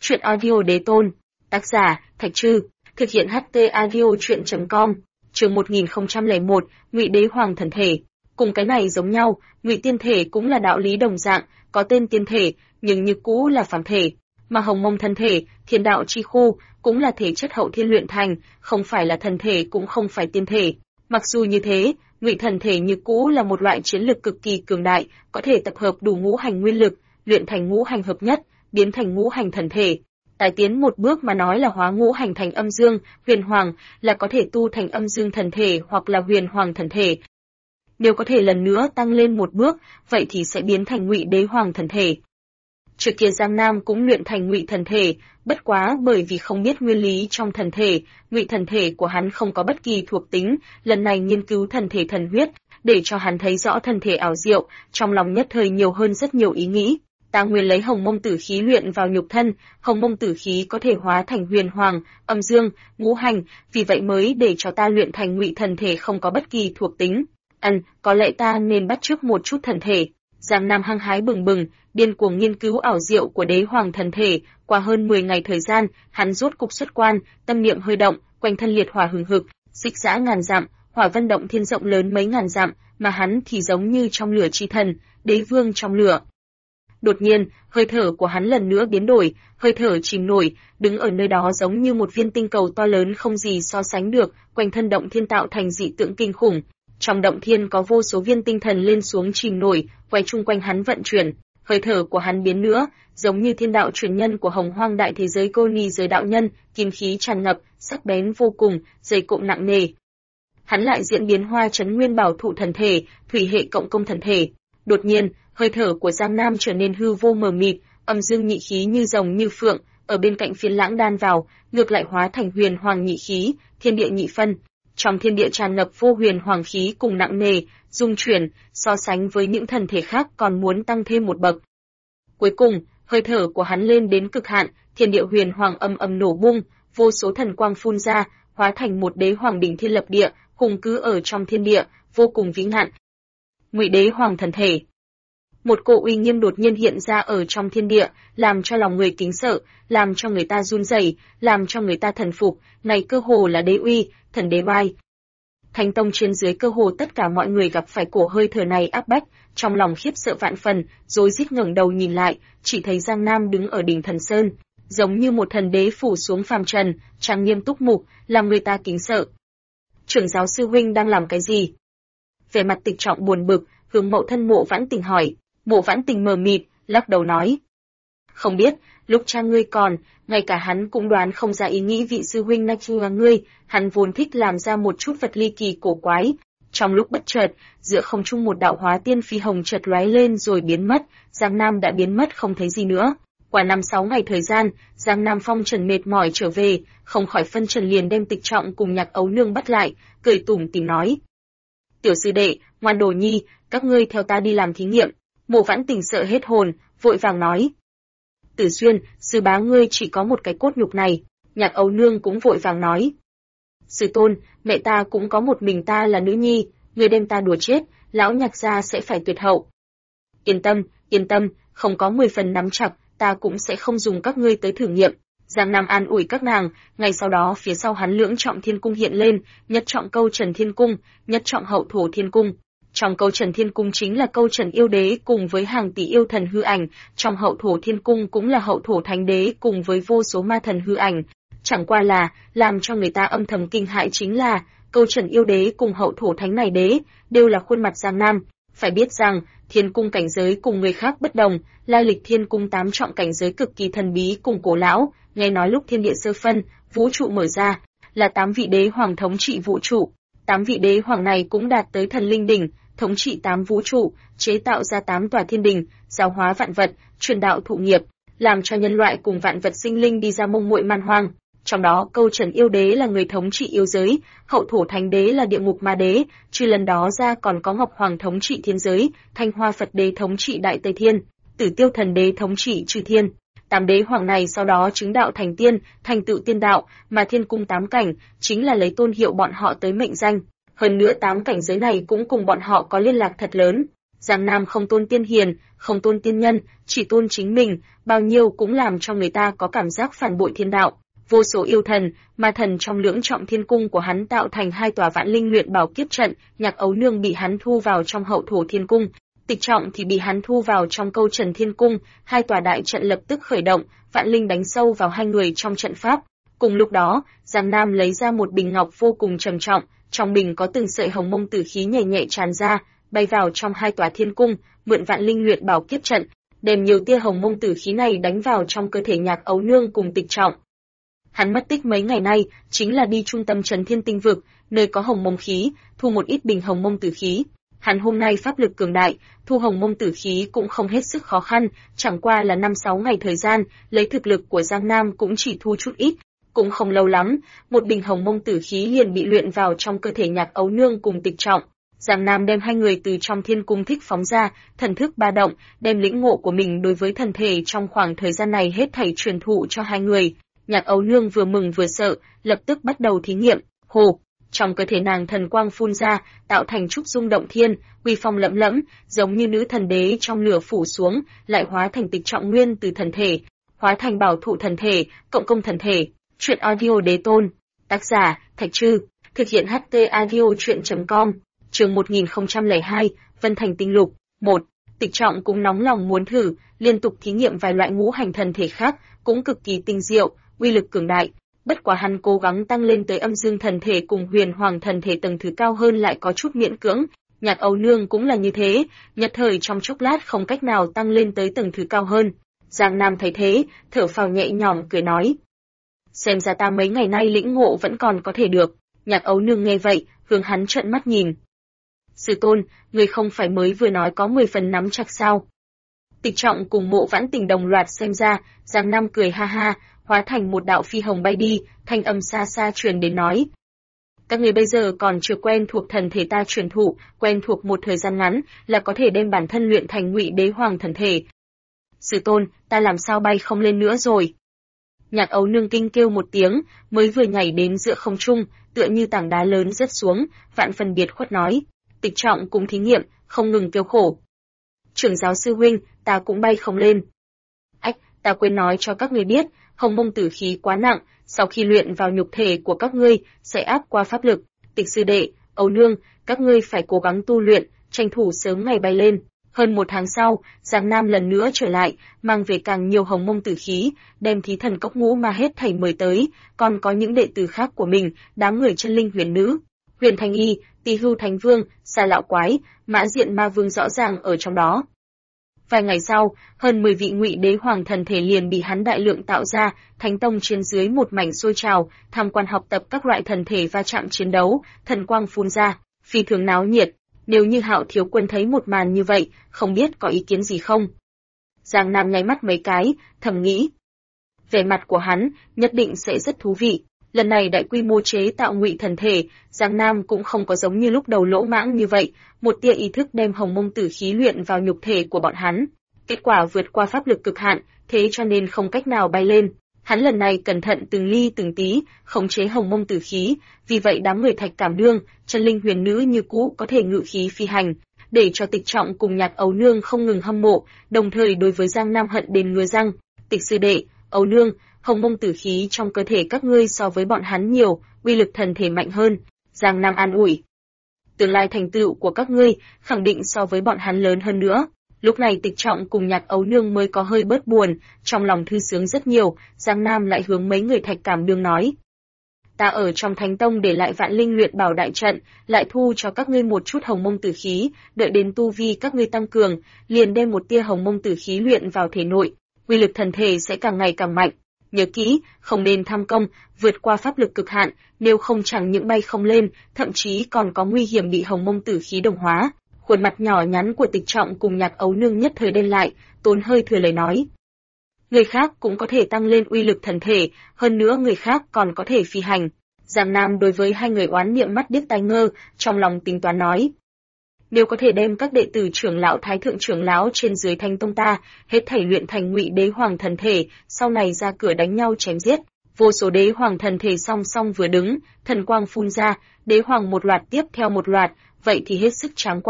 Chuyện audio đế tôn. Tác giả, Thạch Trư. Thực hiện HT audio chuyện.com. Chương 1001, Ngụy Đế Hoàng thần thể. Cùng cái này giống nhau, Ngụy Tiên thể cũng là đạo lý đồng dạng, có tên tiên thể, nhưng như cũ là phàm thể. Mà Hồng Mông thân thể, Thiên đạo chi khu, cũng là thể chất hậu thiên luyện thành, không phải là thần thể cũng không phải tiên thể. Mặc dù như thế, Ngụy thần thể như cũ là một loại chiến lực cực kỳ cường đại, có thể tập hợp đủ ngũ hành nguyên lực, luyện thành ngũ hành hợp nhất, biến thành ngũ hành thần thể. Tài tiến một bước mà nói là hóa ngũ hành thành âm dương, huyền hoàng, là có thể tu thành âm dương thần thể hoặc là huyền hoàng thần thể. Nếu có thể lần nữa tăng lên một bước, vậy thì sẽ biến thành Ngụy Đế Hoàng thần thể. Trước kia Giang Nam cũng luyện thành Ngụy thần thể, bất quá bởi vì không biết nguyên lý trong thần thể, Ngụy thần thể của hắn không có bất kỳ thuộc tính, lần này nghiên cứu thần thể thần huyết, để cho hắn thấy rõ thần thể ảo diệu, trong lòng nhất thời nhiều hơn rất nhiều ý nghĩ. Ta nguyên lấy Hồng Mông tử khí luyện vào nhục thân, Hồng Mông tử khí có thể hóa thành huyền hoàng, âm dương, ngũ hành, vì vậy mới để cho ta luyện thành Ngụy thần thể không có bất kỳ thuộc tính. Có lẽ ta nên bắt chước một chút thần thể. Giang Nam hăng hái bừng bừng, điên cuồng nghiên cứu ảo diệu của Đế Hoàng thần thể, qua hơn 10 ngày thời gian, hắn rốt cục xuất quan, tâm niệm hơi động, quanh thân liệt hỏa hừng hực, xích dã ngàn dặm, hỏa vân động thiên rộng lớn mấy ngàn dặm, mà hắn thì giống như trong lửa chi thần, đế vương trong lửa. Đột nhiên, hơi thở của hắn lần nữa biến đổi, hơi thở chìm nổi, đứng ở nơi đó giống như một viên tinh cầu to lớn không gì so sánh được, quanh thân động thiên tạo thành dị tượng kinh khủng. Trong động thiên có vô số viên tinh thần lên xuống chìm nổi, quay chung quanh hắn vận chuyển, hơi thở của hắn biến nữa, giống như thiên đạo truyền nhân của Hồng Hoang đại thế giới cô ni giới đạo nhân, kim khí tràn ngập, sắc bén vô cùng, dày cộm nặng nề. Hắn lại diễn biến hoa trấn nguyên bảo thụ thần thể, thủy hệ cộng công thần thể. Đột nhiên, hơi thở của Giang Nam trở nên hư vô mờ mịt, âm dương nhị khí như rồng như phượng, ở bên cạnh phiến lãng đan vào, ngược lại hóa thành huyền hoàng nhị khí, thiên địa nhị phân. Trong thiên địa tràn ngập vô huyền hoàng khí cùng nặng nề, dung chuyển, so sánh với những thần thể khác còn muốn tăng thêm một bậc. Cuối cùng, hơi thở của hắn lên đến cực hạn, thiên địa huyền hoàng âm ầm nổ bung, vô số thần quang phun ra, hóa thành một đế hoàng đỉnh thiên lập địa, hùng cứ ở trong thiên địa, vô cùng vĩ ngạn. Ngụy Đế Hoàng thần thể. Một cỗ uy nghiêm đột nhiên hiện ra ở trong thiên địa, làm cho lòng người kính sợ, làm cho người ta run rẩy, làm cho người ta thần phục, này cơ hồ là đế uy, thần đế oai. Thánh tông trên dưới cơ hồ tất cả mọi người gặp phải cổ hơi thở này áp bách, trong lòng khiếp sợ vạn phần, rối rít ngẩng đầu nhìn lại, chỉ thấy Giang Nam đứng ở đỉnh thần sơn, giống như một thần đế phủ xuống phàm trần, trang nghiêm túc mục, làm người ta kính sợ. Trưởng giáo sư huynh đang làm cái gì? Vẻ mặt Tịch Trọng buồn bực, hướng mẫu thân Mộ Vãn Tình hỏi. Mộ Vãn Tình mờ mịt, lắc đầu nói: không biết, lúc cha ngươi còn, ngay cả hắn cũng đoán không ra ý nghĩ vị sư huynh Nachua ngươi, hắn vốn thích làm ra một chút vật ly kỳ cổ quái. Trong lúc bất chợt, giữa không trung một đạo hóa tiên phi hồng chợt lóe lên rồi biến mất, Giang Nam đã biến mất không thấy gì nữa. Qua 5-6 ngày thời gian, Giang Nam phong trần mệt mỏi trở về, không khỏi phân trần liền đem Tịch Trọng cùng Nhạc Ấu Nương bắt lại, cười tủm tỉm nói: tiểu sư đệ, ngoan đồ nhi, các ngươi theo ta đi làm thí nghiệm. Mộ Vãn Tình sợ hết hồn, vội vàng nói: Tử Xuyên, sư bá ngươi chỉ có một cái cốt nhục này. Nhạc Ấu Nương cũng vội vàng nói: sư tôn, mẹ ta cũng có một mình ta là nữ nhi, ngươi đem ta đùa chết, lão Nhạc gia sẽ phải tuyệt hậu. Yên tâm, không có 10 phần nắm chặt, ta cũng sẽ không dùng các ngươi tới thử nghiệm. Giang Nam an ủi các nàng, ngay sau đó phía sau hắn lưỡng trọng thiên cung hiện lên, nhất trọng câu trần thiên cung, nhất trọng hậu thổ thiên cung. Trong câu trần thiên cung chính là câu trần yêu đế cùng với hàng tỷ yêu thần hư ảnh, trong hậu thổ thiên cung cũng là hậu thổ thánh đế cùng với vô số ma thần hư ảnh. Chẳng qua là, làm cho người ta âm thầm kinh hại chính là, câu trần yêu đế cùng hậu thổ thánh này đế, đều là khuôn mặt Giang Nam. Phải biết rằng, thiên cung cảnh giới cùng người khác bất đồng, lai lịch thiên cung 8 trọng cảnh giới cực kỳ thần bí cùng cổ lão, nghe nói lúc thiên địa sơ phân, vũ trụ mở ra, là 8 vị đế hoàng thống trị vũ trụ. 8 vị đế hoàng này cũng đạt tới thần linh đỉnh, thống trị 8 vũ trụ, chế tạo ra 8 tòa thiên đình, giáo hóa vạn vật, truyền đạo thụ nghiệp, làm cho nhân loại cùng vạn vật sinh linh đi ra mông muội man hoang. Trong đó câu trần yêu đế là người thống trị yêu giới, hậu thổ thánh đế là địa ngục ma đế, trừ lần đó ra còn có Ngọc Hoàng thống trị thiên giới, Thanh Hoa Phật đế thống trị đại Tây Thiên, Tử Tiêu thần đế thống trị Trừ Thiên. 8 đế hoàng này sau đó chứng đạo thành tiên, thành tựu tiên đạo, mà thiên cung 8 cảnh chính là lấy tôn hiệu bọn họ tới mệnh danh. Hơn nữa 8 cảnh giới này cũng cùng bọn họ có liên lạc thật lớn. Giang Nam không tôn tiên hiền, không tôn tiên nhân, chỉ tôn chính mình, bao nhiêu cũng làm cho người ta có cảm giác phản bội thiên đạo. Vô số yêu thần, ma thần trong lưỡng trọng thiên cung của hắn tạo thành 2 tòa vạn linh luyện bảo kiếp trận, Nhạc Ấu Nương bị hắn thu vào trong hậu thổ thiên cung, Tịch Trọng thì bị hắn thu vào trong câu trần thiên cung, 2 tòa đại trận lập tức khởi động, vạn linh đánh sâu vào 2 người trong trận pháp. Cùng lúc đó, Giang Nam lấy ra một bình ngọc vô cùng trầm trọng, trong bình có từng sợi hồng mông tử khí nhẹ nhẹ tràn ra, bay vào trong 2 tòa thiên cung, mượn vạn linh luyện bảo kiếp trận, đem nhiều tia hồng mông tử khí này đánh vào trong cơ thể Nhạc Ấu Nương cùng Tịch Trọng. Hắn mất tích mấy ngày nay, chính là đi trung tâm Trấn Thiên Tinh vực, nơi có hồng mông khí, thu một ít bình hồng mông tử khí. Hắn hôm nay pháp lực cường đại, thu hồng mông tử khí cũng không hết sức khó khăn, chẳng qua là 5-6 ngày thời gian, lấy thực lực của Giang Nam cũng chỉ thu chút ít, cũng không lâu lắm, một bình hồng mông tử khí liền bị luyện vào trong cơ thể Nhạc Ấu Nương cùng Tịch Trọng. Giang Nam đem 2 người từ trong thiên cung thích phóng ra, thần thức ba động, đem lĩnh ngộ của mình đối với thần thể trong khoảng thời gian này hết thảy truyền thụ cho 2 người. Nhạc Ấu Nương vừa mừng vừa sợ, lập tức bắt đầu thí nghiệm. Hồ, trong cơ thể nàng thần quang phun ra, tạo thành trúc dung động thiên, uy phong lẫm lẫm, giống như nữ thần đế trong lửa phủ xuống, lại hóa thành Tịch Trọng nguyên từ thần thể, hóa thành bảo thụ thần thể, cộng công thần thể. Truyện audio đế tôn. Tác giả: Thạch Trư. Thực hiện HT audio truyện.com. Chương 1002, Vân Thành Tinh Lục. 1. Tịch Trọng cũng nóng lòng muốn thử, liên tục thí nghiệm vài loại ngũ hành thần thể khác, cũng cực kỳ tinh diệu, uy lực cường đại. Bất quá hắn cố gắng tăng lên tới âm dương thần thể cùng huyền hoàng thần thể tầng thứ cao hơn lại có chút miễn cưỡng. Nhạc Ấu Nương cũng là như thế, nhất thời trong chốc lát không cách nào tăng lên tới tầng thứ cao hơn. Giang Nam thấy thế, thở phào nhẹ nhõm cười nói: xem ra ta mấy ngày nay lĩnh ngộ vẫn còn có thể được. Nhạc Ấu Nương nghe vậy, hướng hắn trợn mắt nhìn. Sư tôn, người không phải mới vừa nói có 10 phần nắm chắc sao? Tịch Trọng cùng Mộ Vãn Tình đồng loạt xem ra, Giang Nam cười ha ha, hóa thành một đạo phi hồng bay đi, thanh âm xa xa truyền đến nói: các người bây giờ còn chưa quen thuộc thần thể ta truyền thụ, quen thuộc một thời gian ngắn là có thể đem bản thân luyện thành Ngụy Đế Hoàng thần thể. Sư tôn, ta làm sao bay không lên nữa rồi? Nhạc Ấu Nương kinh kêu một tiếng, mới vừa nhảy đến giữa không trung, tựa như tảng đá lớn rớt xuống, vạn phần biệt khuất nói. Tịch Trọng cùng thí nghiệm, không ngừng kêu khổ. Trưởng giáo sư huynh, ta cũng bay không lên. Ách, ta quên nói cho các người biết, hồng mông tử khí quá nặng, sau khi luyện vào nhục thể của các ngươi, sẽ áp qua pháp lực. Tịch sư đệ, Ấu Nương, các ngươi phải cố gắng tu luyện, tranh thủ sớm ngày bay lên. Hơn 1 tháng sau, Giang Nam lần nữa trở lại, mang về càng nhiều hồng mông tử khí, đem thí thần cốc ngũ ma hết thảy mời tới, còn có những đệ tử khác của mình, đám người chân linh huyền nữ, Huyền Thanh Y, Tỳ Hưu Thánh Vương, Sa Lão Quái, Mã Diện Ma Vương rõ ràng ở trong đó. Vài ngày sau, hơn 10 vị Ngụy Đế Hoàng thần thể liền bị hắn đại lượng tạo ra, Thánh Tông trên dưới một mảnh sôi trào, tham quan học tập các loại thần thể va chạm chiến đấu, thần quang phun ra, phi thường náo nhiệt. Nếu như Hạo thiếu quân thấy một màn như vậy, không biết có ý kiến gì không? Giang Nam nháy mắt mấy cái, thầm nghĩ. Vẻ mặt của hắn, nhất định sẽ rất thú vị. Lần này đại quy mô chế tạo Ngụy thần thể, Giang Nam cũng không có giống như lúc đầu lỗ mãng như vậy, một tia ý thức đem hồng mông tử khí luyện vào nhục thể của bọn hắn. Kết quả vượt qua pháp lực cực hạn, thế cho nên không cách nào bay lên. Hắn lần này cẩn thận từng ly từng tí, khống chế hồng mông tử khí, vì vậy đám người Thạch Cảm Đương, chân linh huyền nữ như cũ có thể ngự khí phi hành, để cho Tịch Trọng cùng Nhạc Ấu Nương không ngừng hâm mộ, đồng thời đối với Giang Nam hận đến ngứa răng. Tịch sư đệ, Ấu Nương, hồng mông tử khí trong cơ thể các ngươi so với bọn hắn nhiều, uy lực thần thể mạnh hơn. Giang Nam an ủi. Tương lai thành tựu của các ngươi khẳng định so với bọn hắn lớn hơn nữa. Lúc này Tịch Trọng cùng Nhạc Ấu Nương mới có hơi bớt buồn, trong lòng thư sướng rất nhiều. Giang Nam lại hướng mấy người Thạch Cảm Đương nói: ta ở trong Thánh Tông để lại vạn linh luyện bảo đại trận, lại thu cho các ngươi một chút hồng mông tử khí, đợi đến tu vi các ngươi tăng cường, liền đem một tia hồng mông tử khí luyện vào thể nội, uy lực thần thể sẽ càng ngày càng mạnh. Nhớ kỹ, không nên tham công, vượt qua pháp lực cực hạn, nếu không chẳng những bay không lên, thậm chí còn có nguy hiểm bị hồng mông tử khí đồng hóa. Khuôn mặt nhỏ nhắn của Tịch Trọng cùng Nhạc Ấu Nương nhất thời đen lại, tốn hơi thừa lời nói. Người khác cũng có thể tăng lên uy lực thần thể, hơn nữa người khác còn có thể phi hành. Giang Nam đối với hai người oán niệm mắt điếc tai ngơ, trong lòng tính toán nói. Nếu có thể đem các đệ tử trưởng lão thái thượng trưởng lão trên dưới Thánh Tông ta, hết thảy luyện thành Ngụy Đế Hoàng thần thể, sau này ra cửa đánh nhau chém giết, vô số đế hoàng thần thể song song vừa đứng, thần quang phun ra, đế hoàng một loạt tiếp theo một loạt, vậy thì hết sức tráng quan.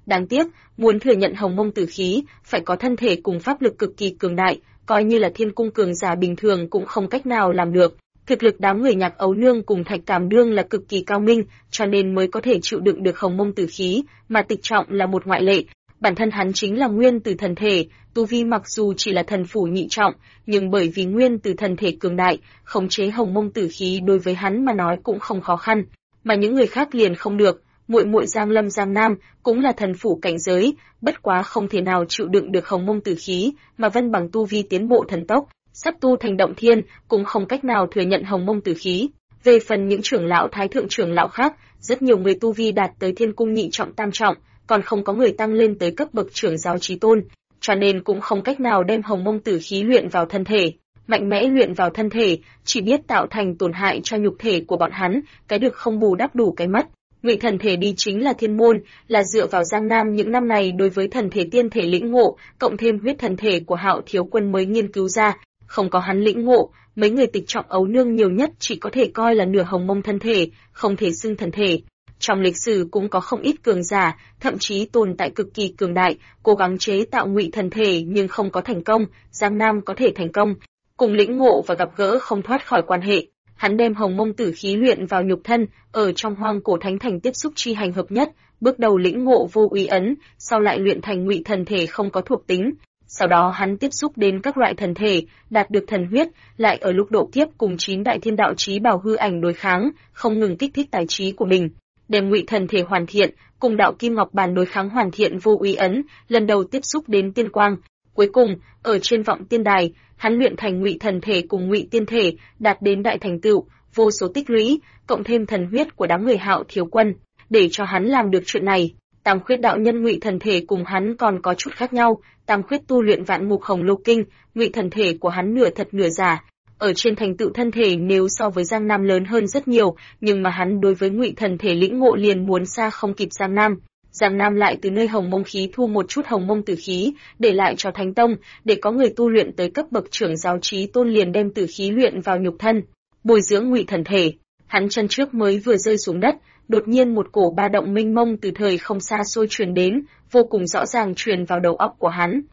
Đáng tiếc, muốn thừa nhận hồng mông tử khí, phải có thân thể cùng pháp lực cực kỳ cường đại, coi như là thiên cung cường giả bình thường cũng không cách nào làm được. Thực lực đám người Nhạc Ấu Nương cùng Thạch Cảm Đương là cực kỳ cao minh, cho nên mới có thể chịu đựng được hồng mông tử khí, mà Tịch Trọng là một ngoại lệ. Bản thân hắn chính là nguyên tử thần thể, tu vi mặc dù chỉ là thần phủ nhị trọng, nhưng bởi vì nguyên tử thần thể cường đại, khống chế hồng mông tử khí đối với hắn mà nói cũng không khó khăn, mà những người khác liền không được. Muội muội Giang Lâm Giang Nam cũng là thần phủ cảnh giới, bất quá không thể nào chịu đựng được hồng mông tử khí, mà Vân bằng tu vi tiến bộ thần tốc, sắp tu thành động thiên, cũng không cách nào thừa nhận hồng mông tử khí. Về phần những trưởng lão thái thượng trưởng lão khác, rất nhiều người tu vi đạt tới thiên cung nhị trọng tam trọng, còn không có người tăng lên tới cấp bậc trưởng giáo chí tôn, cho nên cũng không cách nào đem hồng mông tử khí luyện vào thân thể. Mạnh mẽ luyện vào thân thể, chỉ biết tạo thành tổn hại cho nhục thể của bọn hắn, cái được không bù đắp đủ cái mất. Ngụy thần thể đi chính là thiên môn, là dựa vào Giang Nam những năm này đối với thần thể tiên thể lĩnh ngộ, cộng thêm huyết thần thể của Hạo Thiếu Quân mới nghiên cứu ra, không có hắn lĩnh ngộ, mấy người Tịch Trọng Ấu Nương nhiều nhất chỉ có thể coi là nửa hồng mông thân thể, không thể xưng thần thể. Trong lịch sử cũng có không ít cường giả, thậm chí tồn tại cực kỳ cường đại, cố gắng chế tạo Ngụy thần thể nhưng không có thành công, Giang Nam có thể thành công, cùng lĩnh ngộ và gặp gỡ không thoát khỏi quan hệ. Hắn đem hồng mông tử khí luyện vào nhục thân, ở trong Hoang Cổ Thánh Thành tiếp xúc chi hành hợp nhất, bước đầu lĩnh ngộ vô úy ấn, sau lại luyện thành Ngụy thần thể không có thuộc tính. Sau đó hắn tiếp xúc đến các loại thần thể, đạt được thần huyết, lại ở lúc độ kiếp cùng 9 đại thiên đạo chí bảo hư ảnh đối kháng, không ngừng kích thích tài trí của mình, đem Ngụy thần thể hoàn thiện, cùng đạo kim ngọc bàn đối kháng hoàn thiện vô úy ấn, lần đầu tiếp xúc đến tiên quang. Cuối cùng, ở trên vọng tiên đài, hắn luyện thành Ngụy thần thể cùng Ngụy tiên thể, đạt đến đại thành tựu, vô số tích lũy, cộng thêm thần huyết của đám người Hạo Thiếu Quân, để cho hắn làm được chuyện này. Tam Khuyết đạo nhân Ngụy thần thể cùng hắn còn có chút khác nhau, Tam Khuyết tu luyện Vạn Ngục Hồng Lô Kinh, Ngụy thần thể của hắn nửa thật nửa giả. Ở trên thành tựu thân thể nếu so với Giang Nam lớn hơn rất nhiều, nhưng mà hắn đối với Ngụy thần thể lĩnh ngộ liền muốn xa không kịp Giang Nam. Giang Nam lại từ nơi hồng mông khí thu một chút hồng mông tử khí, để lại cho Thánh Tông, để có người tu luyện tới cấp bậc trưởng giáo chí tôn liền đem tử khí luyện vào nhục thân, bồi dưỡng Ngụy thần thể. Hắn chân trước mới vừa rơi xuống đất, đột nhiên một cổ ba động mênh mông từ thời không xa xôi truyền đến, vô cùng rõ ràng truyền vào đầu óc của hắn.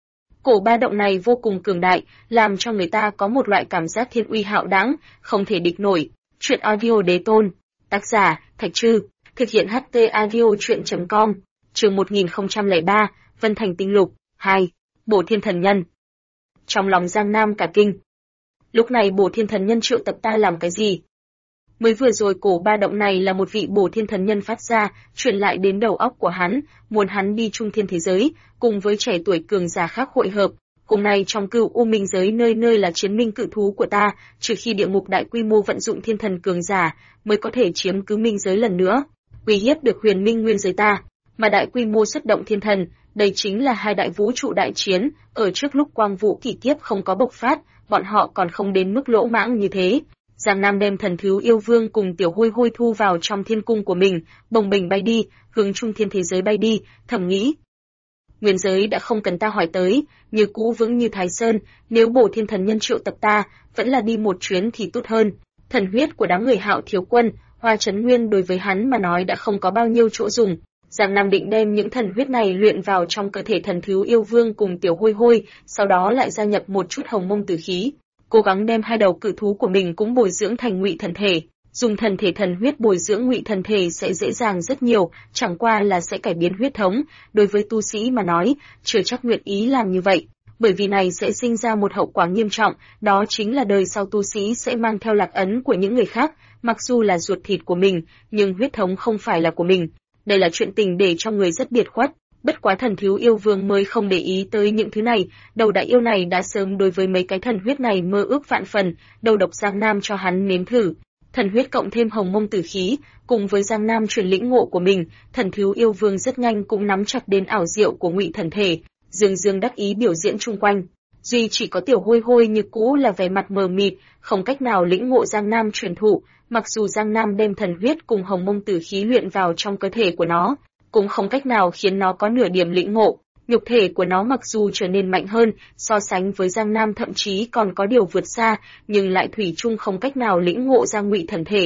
Cổ ba động này vô cùng cường đại, làm cho người ta có một loại cảm giác thiên uy hạo đãng, không thể địch nổi. Truyện audio đế tôn, tác giả Thạch Trư, thực hiện HT audio truyện.com, chương 1003, Vân Thành Tinh Lục 2, Bổ Thiên Thần Nhân. Trong lòng Giang Nam cả kinh. Lúc này Bổ Thiên Thần Nhân triệu tập ta làm cái gì? Mới vừa rồi cổ ba động này là một vị Bổ Thiên Thần Nhân phát ra, truyền lại đến đầu óc của hắn, muốn hắn đi trung thiên thế giới, cùng với trẻ tuổi cường giả khác hội hợp. Cùng này trong Cửu U Minh giới nơi nơi là chiến minh cự thú của ta, trừ khi địa ngục đại quy mô vận dụng thiên thần cường giả, mới có thể chiếm cứ minh giới lần nữa, uy hiếp được huyền minh nguyên giới ta. Mà đại quy mô xuất động thiên thần, đây chính là hai đại vũ trụ đại chiến, ở trước lúc quang vũ kỳ kiếp không có bộc phát, bọn họ còn không đến mức lỗ mãng như thế. Giang Nam đem thần thú yêu vương cùng tiểu hôi hôi thu vào trong thiên cung của mình, bồng bềnh bay đi, hướng trung thiên thế giới bay đi, thầm nghĩ. Nguyên giới đã không cần ta hỏi tới, như cũ vững như Thái Sơn, nếu Bổ Thiên Thần Nhân triệu tập ta, vẫn là đi một chuyến thì tốt hơn. Thần huyết của đám người Hạo Thiếu Quân, Hoa Chấn Nguyên đối với hắn mà nói đã không có bao nhiêu chỗ dùng. Giang Nam định đem những thần huyết này luyện vào trong cơ thể thần thú yêu vương cùng tiểu hôi hôi, sau đó lại gia nhập một chút hồng mông tử khí, cố gắng đem hai đầu cự thú của mình cũng bồi dưỡng thành Ngụy thần thể. Dùng thần thể thần huyết bồi dưỡng Ngụy thần thể sẽ dễ dàng rất nhiều, chẳng qua là sẽ cải biến huyết thống, đối với tu sĩ mà nói, chưa chắc nguyện ý làm như vậy, bởi vì này sẽ sinh ra một hậu quả nghiêm trọng, đó chính là đời sau tu sĩ sẽ mang theo lạc ấn của những người khác, mặc dù là ruột thịt của mình, nhưng huyết thống không phải là của mình. Đây là chuyện tình để cho người rất biệt khuất. Bất quá thần thiếu yêu vương mới không để ý tới những thứ này, đầu đại yêu này đã sớm đối với mấy cái thần huyết này mơ ước vạn phần, đầu độc Giang Nam cho hắn nếm thử. Thần huyết cộng thêm hồng mông tử khí, cùng với Giang Nam truyền lĩnh ngộ của mình, thần thiếu yêu vương rất nhanh cũng nắm chặt đến ảo diệu của Ngụy thần thể, dương dương đắc ý biểu diễn chung quanh. Duy chỉ có tiểu hôi hôi như cũ là vẻ mặt mờ mịt, không cách nào lĩnh ngộ Giang Nam truyền thụ, mặc dù Giang Nam đem thần huyết cùng hồng mông tử khí luyện vào trong cơ thể của nó, cũng không cách nào khiến nó có nửa điểm lĩnh ngộ. Nhục thể của nó mặc dù trở nên mạnh hơn, so sánh với Giang Nam thậm chí còn có điều vượt xa, nhưng lại thủy chung không cách nào lĩnh ngộ ra Ngụy thần thể.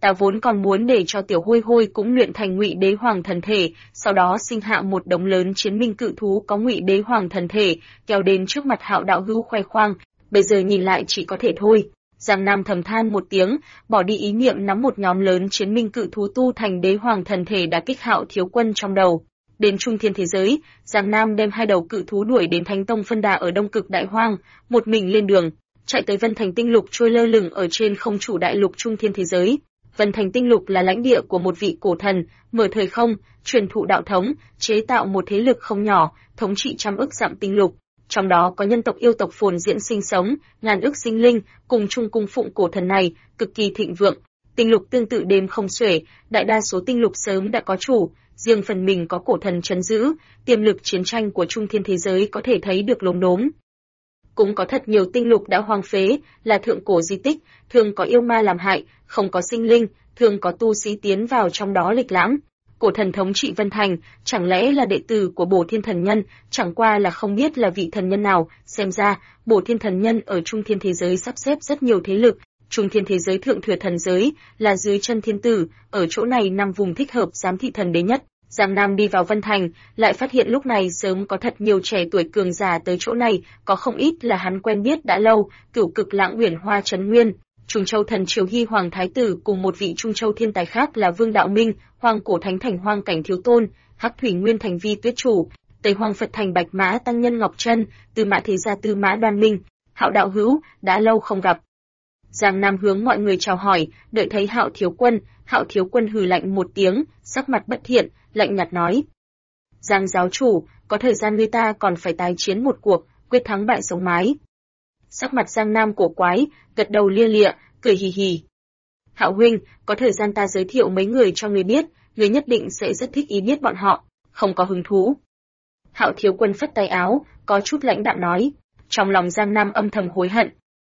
Ta vốn còn muốn để cho tiểu hôi hôi cũng luyện thành Ngụy Đế Hoàng thần thể, sau đó sinh hạ một đống lớn chiến binh cự thú có Ngụy Đế Hoàng thần thể, kéo đến trước mặt Hạo đạo hữu khoe khoang, bây giờ nhìn lại chỉ có thể thôi. Giang Nam thầm than một tiếng, bỏ đi ý niệm nắm một nhóm lớn chiến binh cự thú tu thành Đế Hoàng thần thể đã kích Hạo thiếu quân trong đầu. Đến trung thiên thế giới, Giang Nam đem 2 đầu cự thú đuổi đến Thánh Tông phân đà ở Đông Cực Đại Hoang, một mình lên đường, chạy tới Vân Thành Tinh Lục trôi lơ lửng ở trên không chủ đại lục trung thiên thế giới. Vân Thành Tinh Lục là lãnh địa của một vị cổ thần, mở thời không, truyền thụ đạo thống, chế tạo một thế lực không nhỏ, thống trị trăm ức dặm tinh lục. Trong đó có nhân tộc yêu tộc phồn diễn sinh sống, ngàn ức sinh linh, cùng chung cung phụng cổ thần này, cực kỳ thịnh vượng. Tinh lục tương tự đêm không xuể, đại đa số tinh lục sớm đã có chủ, riêng phần mình có cổ thần trấn giữ, tiềm lực chiến tranh của trung thiên thế giới có thể thấy được lốm đốm. Cũng có thật nhiều tinh lục đã hoang phế, là thượng cổ di tích, thường có yêu ma làm hại, không có sinh linh, thường có tu sĩ tiến vào trong đó lịch lãm. Cổ thần thống trị Vân Thành, chẳng lẽ là đệ tử của Bổ Thiên Thần Nhân, chẳng qua là không biết là vị thần nhân nào, xem ra, Bổ Thiên Thần Nhân ở trung thiên thế giới sắp xếp rất nhiều thế lực, trung thiên thế giới thượng thừa thần giới, là dưới chân thiên tử, ở chỗ này nằm vùng thích hợp giám thị thần đế nhất. Giang Nam đi vào Vân Thành, lại phát hiện lúc này sớm có thật nhiều trẻ tuổi cường giả tới chỗ này, có không ít là hắn quen biết đã lâu, Cửu Cực Lãng Uyển Hoa Trấn Nguyên, Trung Châu Thần Triều Hy Hoàng Thái Tử cùng một vị Trung Châu thiên tài khác là Vương Đạo Minh, Hoang Cổ Thánh Thành Hoang Cảnh Thiếu Tôn, Hắc Thủy Nguyên Thành Vi Tuyết Chủ, Tây Hoang Phật Thành Bạch Mã Tăng Nhân Ngọc Trân, Tư Mã Thế Gia Tư Mã Đoan Minh, Hạo đạo hữu, đã lâu không gặp. Giang Nam hướng mọi người chào hỏi, đợi thấy Hạo Thiếu Quân hừ lạnh một tiếng, sắc mặt bất thiện, lạnh nhạt nói: Giang giáo chủ, có thời gian người ta còn phải tái chiến một cuộc, quyết thắng bại sống mái. Sắc mặt Giang Nam cổ quái, gật đầu lia lịa, cười hì hì. Hạo huynh, có thời gian ta giới thiệu mấy người cho người biết, người nhất định sẽ rất thích ý biết bọn họ, không có hứng thú. Hạo Thiếu Quân phất tay áo, có chút lãnh đạm nói, trong lòng Giang Nam âm thầm hối hận.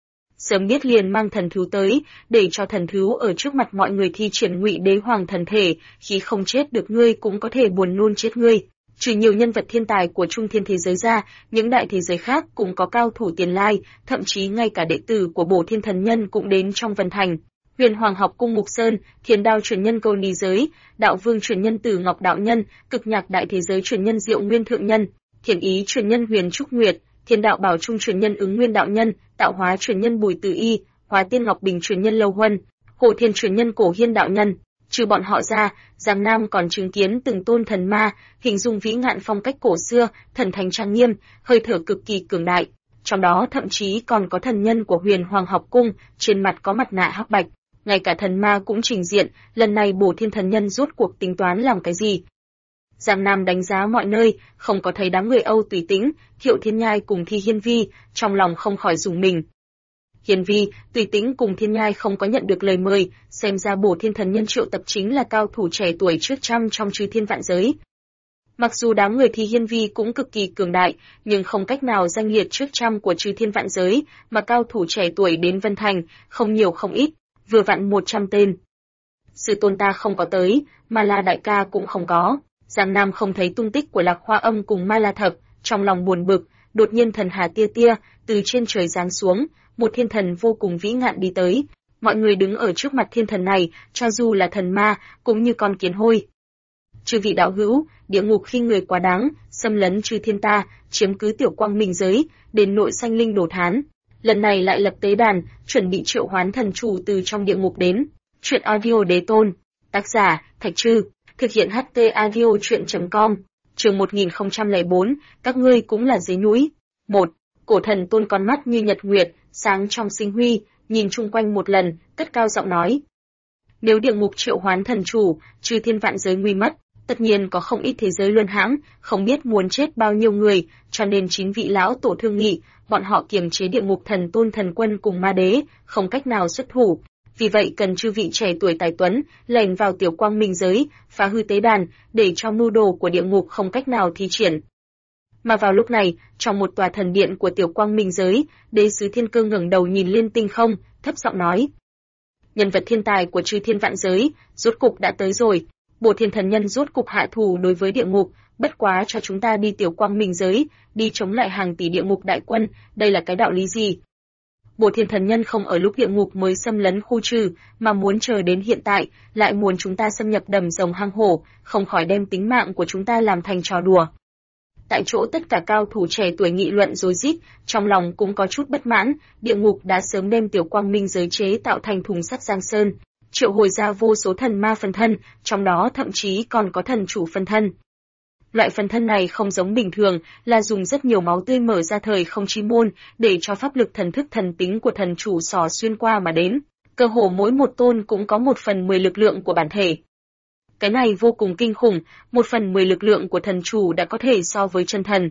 Sớm biết liền mang thần thú tới, để cho thần thú ở trước mặt mọi người thi triển Ngụy Đế Hoàng thần thể, khi không chết được ngươi cũng có thể buồn nôn chết ngươi. Trừ nhiều nhân vật thiên tài của trung thiên thế giới ra, những đại thế giới khác cũng có cao thủ tiền lai, thậm chí ngay cả đệ tử của Bổ Thiên Thần Nhân cũng đến trong Vân Thành. Huyền Hoàng học cung Mục Sơn, Thiên Đao truyền nhân Câu Ni giới, Đạo Vương truyền nhân Tử Ngọc đạo nhân, Cực Nhạc đại thế giới truyền nhân Diệu Nguyên thượng nhân, Thiền Ý truyền nhân Huyền Trúc Nguyệt, Thiên Đạo Bảo Trung truyền nhân Ứng Nguyên đạo nhân, Tạo Hóa truyền nhân Bùi Tử Y, Hóa Tiên Ngọc Bình truyền nhân Lâu Huân, Hồ Thiên truyền nhân Cổ Hiên đạo nhân. Trừ bọn họ ra, Giang Nam còn chứng kiến từng tôn thần ma, hình dung vĩ ngạn phong cách cổ xưa, thần thánh trang nghiêm, hơi thở cực kỳ cường đại. Trong đó thậm chí còn có thần nhân của Huyền Hoàng học cung, trên mặt có mặt nạ hắc bạch. Ngay cả thần ma cũng trình diện, lần này Bổ Thiên Thần Nhân rốt cuộc tính toán làm cái gì? Giang Nam đánh giá mọi nơi, không có thấy đám người Âu Tùy Tĩnh, Thiệu Thiên Nhai cùng Thi Hiên Vi, trong lòng không khỏi rùng mình. Hiên Vi, Tùy Tĩnh cùng Thiên Nhai không có nhận được lời mời, xem ra Bổ Thiên Thần Nhân triệu tập chính là cao thủ trẻ tuổi trước trăm trong chư thiên vạn giới. Mặc dù đám người Thi Hiên Vi cũng cực kỳ cường đại, nhưng không cách nào danh liệt trước trăm của chư thiên vạn giới, mà cao thủ trẻ tuổi đến Vân Thành, không nhiều không ít, vừa vặn 100 tên. Sư tôn ta không có tới, Ma La đại ca cũng không có. Giang Nam không thấy tung tích của Lạc Hoa Âm cùng Ma La Thập, trong lòng buồn bực, đột nhiên thần hà tia tia từ trên trời giáng xuống, một thiên thần vô cùng vĩ ngạn đi tới. Mọi người đứng ở trước mặt thiên thần này, cho dù là thần ma, cũng như con kiến hôi. Chư vị đạo hữu, địa ngục khi người quá đáng, xâm lấn chư thiên ta, chiếm cứ tiểu quang minh giới, đến nội sanh linh đổ thán. Lần này lại lập tế đàn, chuẩn bị triệu hoán thần chủ từ trong địa ngục đến. Truyện audio đế tôn. Tác giả, Thạch Trư. Thực hiện HT audio truyện.com. Chương 1004, các ngươi cũng là dưới núi. 1. Cổ thần tôn con mắt như nhật nguyệt, sáng trong sinh huy, nhìn chung quanh một lần, cất cao giọng nói. Nếu địa ngục triệu hoán thần chủ, trừ thiên vạn giới nguy mất, tất nhiên có không ít thế giới luân hãm, không biết muốn chết bao nhiêu người, cho nên 9 vị lão tổ thương nghị, bọn họ kiềm chế địa ngục thần tôn thần quân cùng ma đế, không cách nào xuất thủ. Vì vậy cần chư vị trẻ tuổi tài tuấn, lẻn vào tiểu quang minh giới, phá hư tế đàn, để cho mưu đồ của địa ngục không cách nào thi triển. Mà vào lúc này, trong một tòa thần điện của tiểu quang minh giới, đế sứ Thiên Cơ ngẩng đầu nhìn lên tinh không, thấp giọng nói. Nhân vật thiên tài của chư thiên vạn giới, rốt cục đã tới rồi. Bổ Thiên Thần Nhân rốt cục hạ thủ đối với địa ngục, bất quá cho chúng ta đi tiểu quang minh giới, đi chống lại hàng tỷ địa ngục đại quân, đây là cái đạo lý gì? Bổ Thiên Thần Nhân không ở lúc địa ngục mới xâm lấn khu trừ, mà muốn chờ đến hiện tại, lại muốn chúng ta xâm nhập đầm rồng hang hổ, không khỏi đem tính mạng của chúng ta làm thành trò đùa. Tại chỗ tất cả cao thủ trẻ tuổi nghị luận rối rít, trong lòng cũng có chút bất mãn, địa ngục đã sớm đem tiểu quang minh giới chế tạo thành thùng sắt Giang Sơn, triệu hồi ra vô số thần ma phân thân, trong đó thậm chí còn có thần chủ phân thân. Loại phân thân này không giống bình thường, là dùng rất nhiều máu tươi mở ra thời không chi môn, để cho pháp lực thần thức thần tính của thần chủ xỏ xuyên qua mà đến. Cơ hồ mỗi một tôn cũng có 1/10 lực lượng của bản thể. Cái này vô cùng kinh khủng, 1/10 lực lượng của thần chủ đã có thể so với chân thần.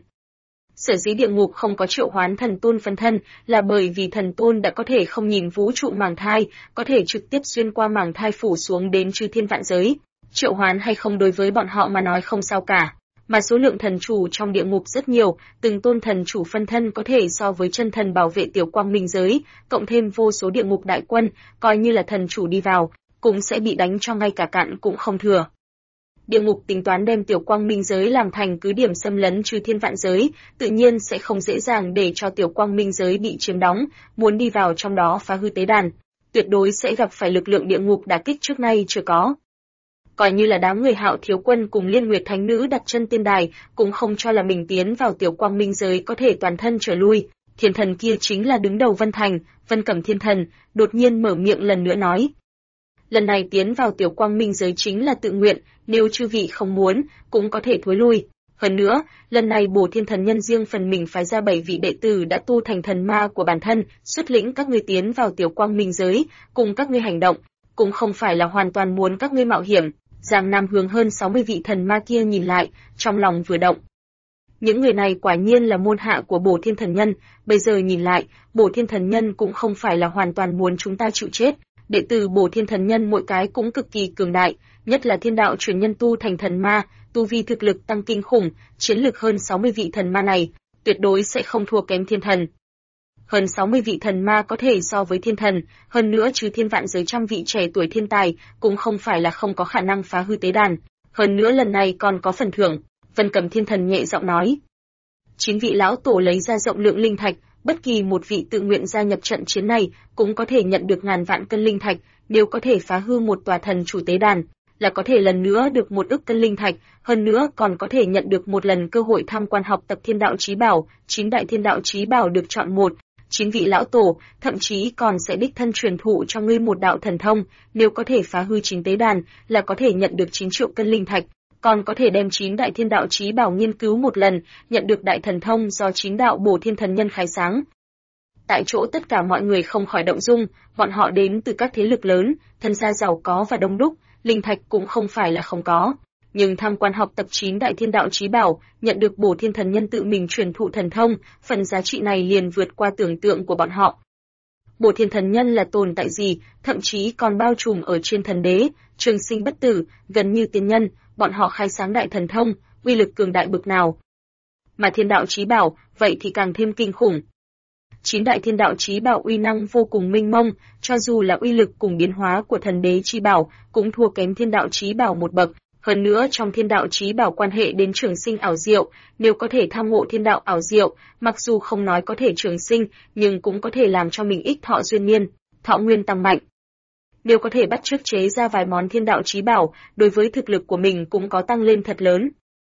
Sở dĩ địa ngục không có triệu hoán thần tôn phân thân là bởi vì thần tôn đã có thể không nhìn vũ trụ màng thai, có thể trực tiếp xuyên qua màng thai phủ xuống đến chư thiên vạn giới. Triệu hoán hay không đối với bọn họ mà nói không sao cả. Mà số lượng thần chủ trong địa ngục rất nhiều, từng tôn thần chủ phân thân có thể so với chân thần bảo vệ tiểu quang minh giới, cộng thêm vô số địa ngục đại quân, coi như là thần chủ đi vào, cũng sẽ bị đánh cho ngay cả cạn cũng không thừa. Địa ngục tính toán đem tiểu quang minh giới làm thành cứ điểm xâm lấn chư thiên vạn giới, tự nhiên sẽ không dễ dàng để cho tiểu quang minh giới bị chiếm đóng, muốn đi vào trong đó phá hư tế đàn, tuyệt đối sẽ gặp phải lực lượng địa ngục đả kích trước nay chưa có. Coi như là đám người Hạo Thiếu Quân cùng Liên Nguyệt Thánh Nữ đặt chân tiên đài, cũng không cho là mình tiến vào tiểu quang minh giới có thể toàn thân trở lui. Thiên thần kia chính là đứng đầu Vân Thành, Vân Cẩm Thiên Thần, đột nhiên mở miệng lần nữa nói. Lần này tiến vào tiểu quang minh giới chính là tự nguyện, nếu chư vị không muốn, cũng có thể thối lui. Hơn nữa, lần này Bổ Thiên Thần Nhân riêng phần mình phái ra 7 vị đệ tử đã tu thành thần ma của bản thân, xuất lĩnh các ngươi tiến vào tiểu quang minh giới, cùng các ngươi hành động, cũng không phải là hoàn toàn muốn các ngươi mạo hiểm. Giang Nam hướng hơn 60 vị thần ma kia nhìn lại, trong lòng vừa động. Những người này quả nhiên là môn hạ của Bổ Thiên Thần Nhân, bây giờ nhìn lại, Bổ Thiên Thần Nhân cũng không phải là hoàn toàn muốn chúng ta chịu chết. Đệ tử Bổ Thiên Thần Nhân mỗi cái cũng cực kỳ cường đại, nhất là thiên đạo truyền nhân tu thành thần ma, tu vi thực lực tăng kinh khủng, chiến lực hơn 60 vị thần ma này, tuyệt đối sẽ không thua kém thiên thần. Hơn 60 vị thần ma có thể so với thiên thần, hơn nữa trừ thiên vạn giới trăm vị trẻ tuổi thiên tài, cũng không phải là không có khả năng phá hư tế đàn. Hơn nữa lần này còn có phần thưởng, Vân Cẩm Thiên Thần nhẹ giọng nói. 9 vị lão tổ lấy ra rộng lượng linh thạch, bất kỳ một vị tự nguyện gia nhập trận chiến này cũng có thể nhận được ngàn vạn cân linh thạch, nếu có thể phá hư một tòa thần chủ tế đàn, là có thể lần nữa được 1 ức cân linh thạch, hơn nữa còn có thể nhận được một lần cơ hội tham quan học tập thiên đạo chí bảo, 9 đại thiên đạo chí bảo được chọn một. 9 vị lão tổ, thậm chí còn sẽ đích thân truyền thụ cho ngươi một đạo thần thông, nếu có thể phá hư 9 tế đàn, là có thể nhận được 9 triệu cân linh thạch, còn có thể đem 9 đại thiên đạo chí bảo nghiên cứu một lần, nhận được đại thần thông do 9 đạo Bổ Thiên Thần Nhân khai sáng. Tại chỗ tất cả mọi người không khỏi động dung, bọn họ đến từ các thế lực lớn, thân gia giàu có và đông đúc, linh thạch cũng không phải là không có. Nhưng tham quan học tập 9 đại thiên đạo chí bảo, nhận được Bổ Thiên Thần Nhân tự mình truyền thụ thần thông, phần giá trị này liền vượt qua tưởng tượng của bọn họ. Bổ Thiên Thần Nhân là tồn tại gì, thậm chí còn bao trùm ở trên thần đế, trường sinh bất tử, gần như tiên nhân, bọn họ khai sáng đại thần thông, uy lực cường đại bực nào. Mà thiên đạo chí bảo, vậy thì càng thêm kinh khủng. 9 đại thiên đạo chí bảo uy năng vô cùng minh mông, cho dù là uy lực cùng biến hóa của thần đế chi bảo, cũng thua kém thiên đạo chí bảo một bậc. Hơn nữa trong thiên đạo chí bảo quan hệ đến trường sinh ảo diệu, nếu có thể tham ngộ thiên đạo ảo diệu, mặc dù không nói có thể trường sinh, nhưng cũng có thể làm cho mình ích thọ duyên niên, thọ nguyên tăng mạnh. Nếu có thể bắt chước chế ra vài món thiên đạo chí bảo, đối với thực lực của mình cũng có tăng lên thật lớn.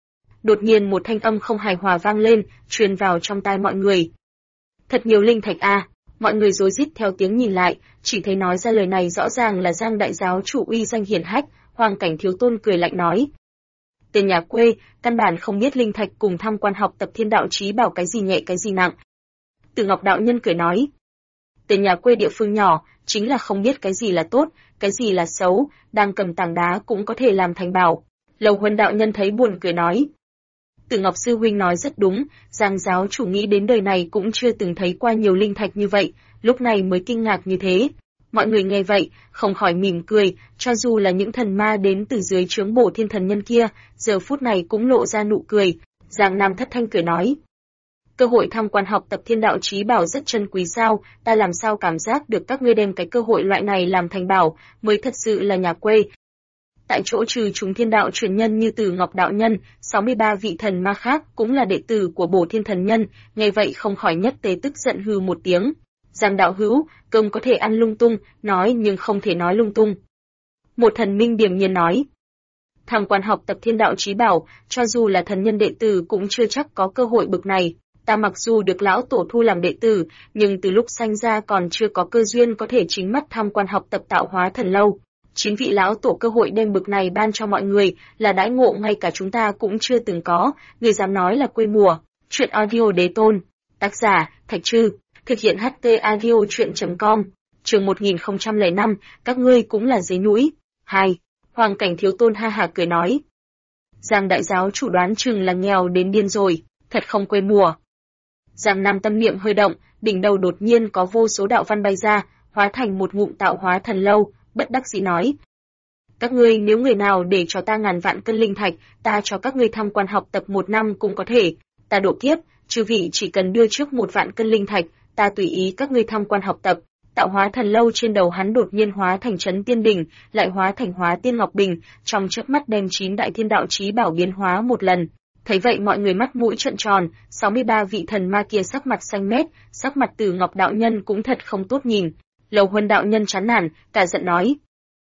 Đột nhiên một thanh âm không hài hòa vang lên, truyền vào trong tai mọi người. Thật nhiều linh thạch a! Mọi người rối rít theo tiếng nhìn lại, chỉ thấy nói ra lời này rõ ràng là Giang đại giáo chủ uy danh hiển hách. Hoàng Cảnh Thiếu Tôn cười lạnh nói. Tên nhà quê, căn bản không biết linh thạch cùng tham quan học tập thiên đạo chí bảo cái gì nhẹ cái gì nặng. Từ Ngọc đạo nhân cười nói. Tên nhà quê địa phương nhỏ, chính là không biết cái gì là tốt, cái gì là xấu, đang cầm tảng đá cũng có thể làm thành bảo. Lầu Huân đạo nhân thấy buồn cười nói. Từ Ngọc sư huynh nói rất đúng, Giang giáo chủ nghĩ đến đời này cũng chưa từng thấy qua nhiều linh thạch như vậy, lúc này mới kinh ngạc như thế. Mọi người nghe vậy, không khỏi mỉm cười, cho dù là những thần ma đến từ dưới trướng Bổ Thiên Thần Nhân kia, giờ phút này cũng lộ ra nụ cười. Giang Nam Thất Thanh cười nói. Cơ hội tham quan học tập thiên đạo chí bảo rất chân quý sao, ta làm sao cảm giác được các ngươi đem cái cơ hội loại này làm thành bảo, mới thật sự là nhà quê. Tại chỗ trừ chúng thiên đạo truyền nhân như Từ Ngọc đạo nhân, 63 vị thần ma khác cũng là đệ tử của Bổ Thiên Thần Nhân, nghe vậy không khỏi nhất tề tức giận hừ một tiếng. Giang đạo hữu, cơm có thể ăn lung tung, nói nhưng không thể nói lung tung. Một thần minh điềm nhiên nói. Tham quan học tập thiên đạo chí bảo, cho dù là thần nhân đệ tử cũng chưa chắc có cơ hội bực này. Ta mặc dù được lão tổ thu làm đệ tử, nhưng từ lúc sanh ra còn chưa có cơ duyên có thể chính mắt tham quan học tập tạo hóa thần lâu. 9 vị lão tổ cơ hội đem bực này ban cho mọi người, là đãi ngộ ngay cả chúng ta cũng chưa từng có, người dám nói là quê mùa. Chuyện audio đế tôn. Tác giả, Thạch Trư. Thực hiện HT audio chuyện.com. Chương 1005, các ngươi cũng là dế nhũi. 2. Hoàng Cảnh Thiếu Tôn ha hả cười nói. Giang đại giáo chủ đoán chừng là nghèo đến điên rồi, thật không quê mùa. Giang Nam tâm niệm hơi động, đỉnh đầu đột nhiên có vô số đạo văn bay ra, hóa thành một ngụm tạo hóa thần lâu, bất đắc dĩ nói. Các ngươi nếu người nào để cho ta ngàn vạn cân linh thạch, ta cho các ngươi tham quan học tập 1 năm cũng có thể, ta độ kiếp, chư vị chỉ cần đưa trước 1 vạn cân linh thạch, ta tùy ý các ngươi tham quan học tập. Tạo hóa thần lâu trên đầu hắn đột nhiên hóa thành trấn tiên đỉnh, lại hóa thành hóa tiên ngọc bình, trong chớp mắt đem 9 đại thiên đạo chí bảo biến hóa một lần. Thấy vậy mọi người mắt mũi trợn tròn, 63 vị thần ma kia sắc mặt xanh mét, sắc mặt Từ Ngọc đạo nhân cũng thật không tốt nhìn. Lầu Huân đạo nhân chán nản, cả giận nói: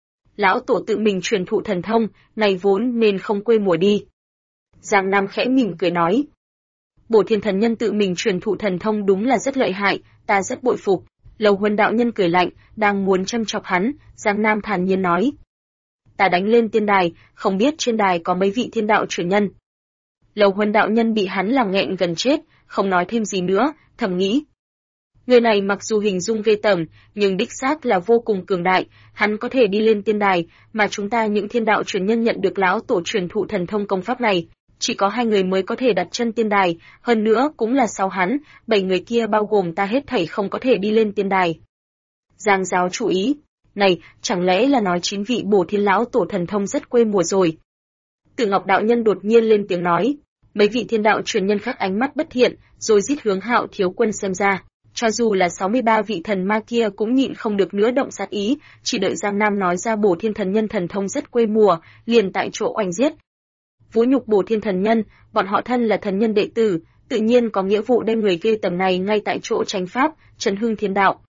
lão tổ tự mình truyền thụ thần thông, này vốn nên không quê mùa đi. Giang Nam khẽ mỉm cười nói: Bổ Thiên thần nhân tự mình truyền thụ thần thông đúng là rất lợi hại, ta rất bội phục. Lầu Huân đạo nhân cười lạnh, đang muốn châm chọc hắn, Giang Nam thản nhiên nói: ta đánh lên tiên đài, không biết trên đài có mấy vị thiên đạo truyền nhân. Lầu Huân đạo nhân bị hắn làm nghẹn gần chết, không nói thêm gì nữa, thầm nghĩ: người này mặc dù hình dung ghê tởm, nhưng đích xác là vô cùng cường đại, hắn có thể đi lên tiên đài, mà chúng ta những thiên đạo truyền nhân nhận được lão tổ truyền thụ thần thông công pháp này, chỉ có 2 người mới có thể đặt chân tiên đài, hơn nữa cũng là sau hắn, 7 người kia bao gồm ta hết thảy không có thể đi lên tiên đài. Giang giáo chủ ý, này, chẳng lẽ là nói 9 vị Bổ Thiên lão tổ thần thông rất quê mùa rồi? Từ Ngọc đạo nhân đột nhiên lên tiếng nói, mấy vị thiên đạo truyền nhân khác ánh mắt bất thiện, rồi rít hướng Hạo thiếu quân xem ra. Cho dù là 63 vị thần ma kia cũng nhịn không được nữa động sát ý, chỉ đợi Giang Nam nói ra Bổ Thiên thần nhân thần thông rất quê mùa, liền tại chỗ oanh giết. Vũ nhục Bổ Thiên thần nhân, bọn họ thân là thần nhân đệ tử, tự nhiên có nghĩa vụ đem người ghê tầm này ngay tại chỗ tránh pháp, trấn hưng thiên đạo.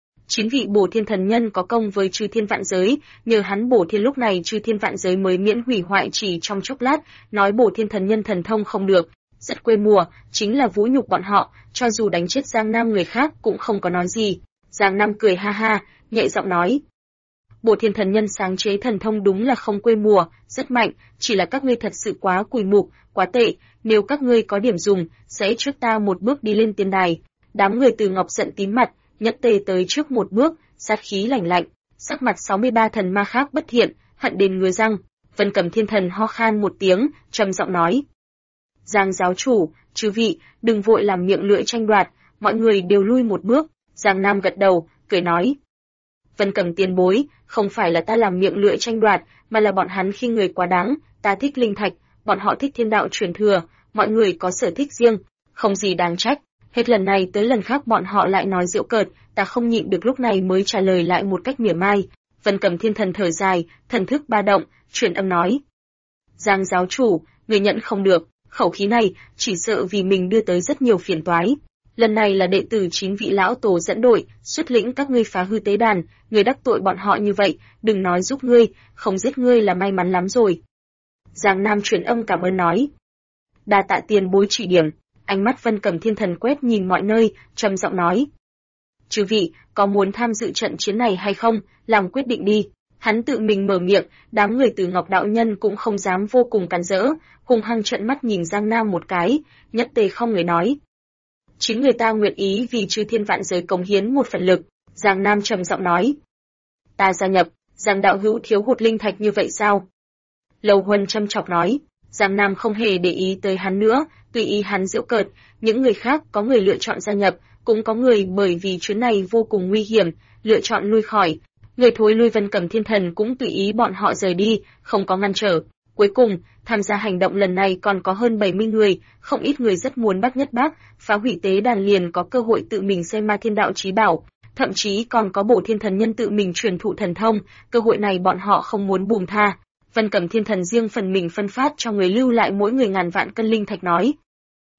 9 vị Bổ Thiên thần nhân có công với Chư Thiên vạn giới, nhờ hắn Bổ Thiên lúc này Chư Thiên vạn giới mới miễn hủy hoại chỉ trong chốc lát, nói Bổ Thiên thần nhân thần thông không được, rất quê mùa, chính là vũ nhục bọn họ, cho dù đánh chết Giang Nam người khác cũng không có nói gì. Giang Nam cười ha ha, nhẹ giọng nói: Bổ Thiên thần nhân sáng chế thần thông đúng là không quê mùa, rất mạnh, chỉ là các ngươi thật sự quá cùi mục, quá tệ, nếu các ngươi có điểm dùng, sẽ trước ta một bước đi lên tiên đài. Đám người Từ Ngọc giận tím mặt, nhất tề tới trước một bước, sát khí lạnh lạnh, sắc mặt 63 thần ma khác bất thiện, hận đến ngứa răng. Vân Cầm Thiên Thần ho khan một tiếng, trầm giọng nói: Giang giáo chủ, chư vị, đừng vội làm miệng lưỡi tranh đoạt, mọi người đều lui một bước. Giang Nam gật đầu, cười nói: Vân Cầm tiền bối, không phải là ta làm miệng lưỡi tranh đoạt, mà là bọn hắn khi người quá đáng, ta thích linh thạch, bọn họ thích thiên đạo truyền thừa, mọi người có sở thích riêng, không gì đáng trách. Hết lần này tới lần khác bọn họ lại nói giễu cợt, ta không nhịn được lúc này mới trả lời lại một cách mỉa mai. Vân Cầm Thiên Thần thở dài, thần thức ba động, truyền âm nói: Giang giáo chủ, người nhận không được, khẩu khí này chỉ sợ vì mình đưa tới rất nhiều phiền toái. Lần này là đệ tử 9 vị lão tổ dẫn đội, xuất lĩnh các ngươi phá hư tế đàn, người đắc tội bọn họ như vậy, đừng nói giúp ngươi, không giết ngươi là may mắn lắm rồi. Giang Nam truyền âm cảm ơn nói: đa tạ tiền bối chỉ điểm. Ánh mắt Vân Cầm Thiên Thần quét nhìn mọi nơi, trầm giọng nói: chư vị, có muốn tham dự trận chiến này hay không, làm quyết định đi. Hắn tự mình mở miệng, đám người Từ Ngọc đạo nhân cũng không dám vô cùng cắn rỡ, hung hăng trợn mắt nhìn Giang Nam một cái, nhất tề không người nói: chính người ta nguyện ý vì Chư Thiên vạn giới cống hiến một phần lực. Giang Nam trầm giọng nói: ta gia nhập. Giang đạo hữu thiếu hụt linh thạch như vậy sao? Lầu Huân châm chọc nói. Giang Nam không hề để ý tới hắn nữa, tùy ý hắn giễu cợt. Những người khác có người lựa chọn gia nhập, cũng có người bởi vì chuyến này vô cùng nguy hiểm, lựa chọn lui khỏi. Người thối lui Vân Cầm Thiên Thần cũng tùy ý bọn họ rời đi, không có ngăn trở. Cuối cùng, tham gia hành động lần này còn có hơn 70 người, không ít người rất muốn bắt nhất bác, phá hủy tế đàn liền có cơ hội tự mình xem ma thiên đạo chí bảo, thậm chí còn có Bổ Thiên thần nhân tự mình truyền thụ thần thông, cơ hội này bọn họ không muốn buông tha. Vân Cầm Thiên Thần riêng phần mình phân phát cho người lưu lại mỗi người ngàn vạn cân linh thạch nói: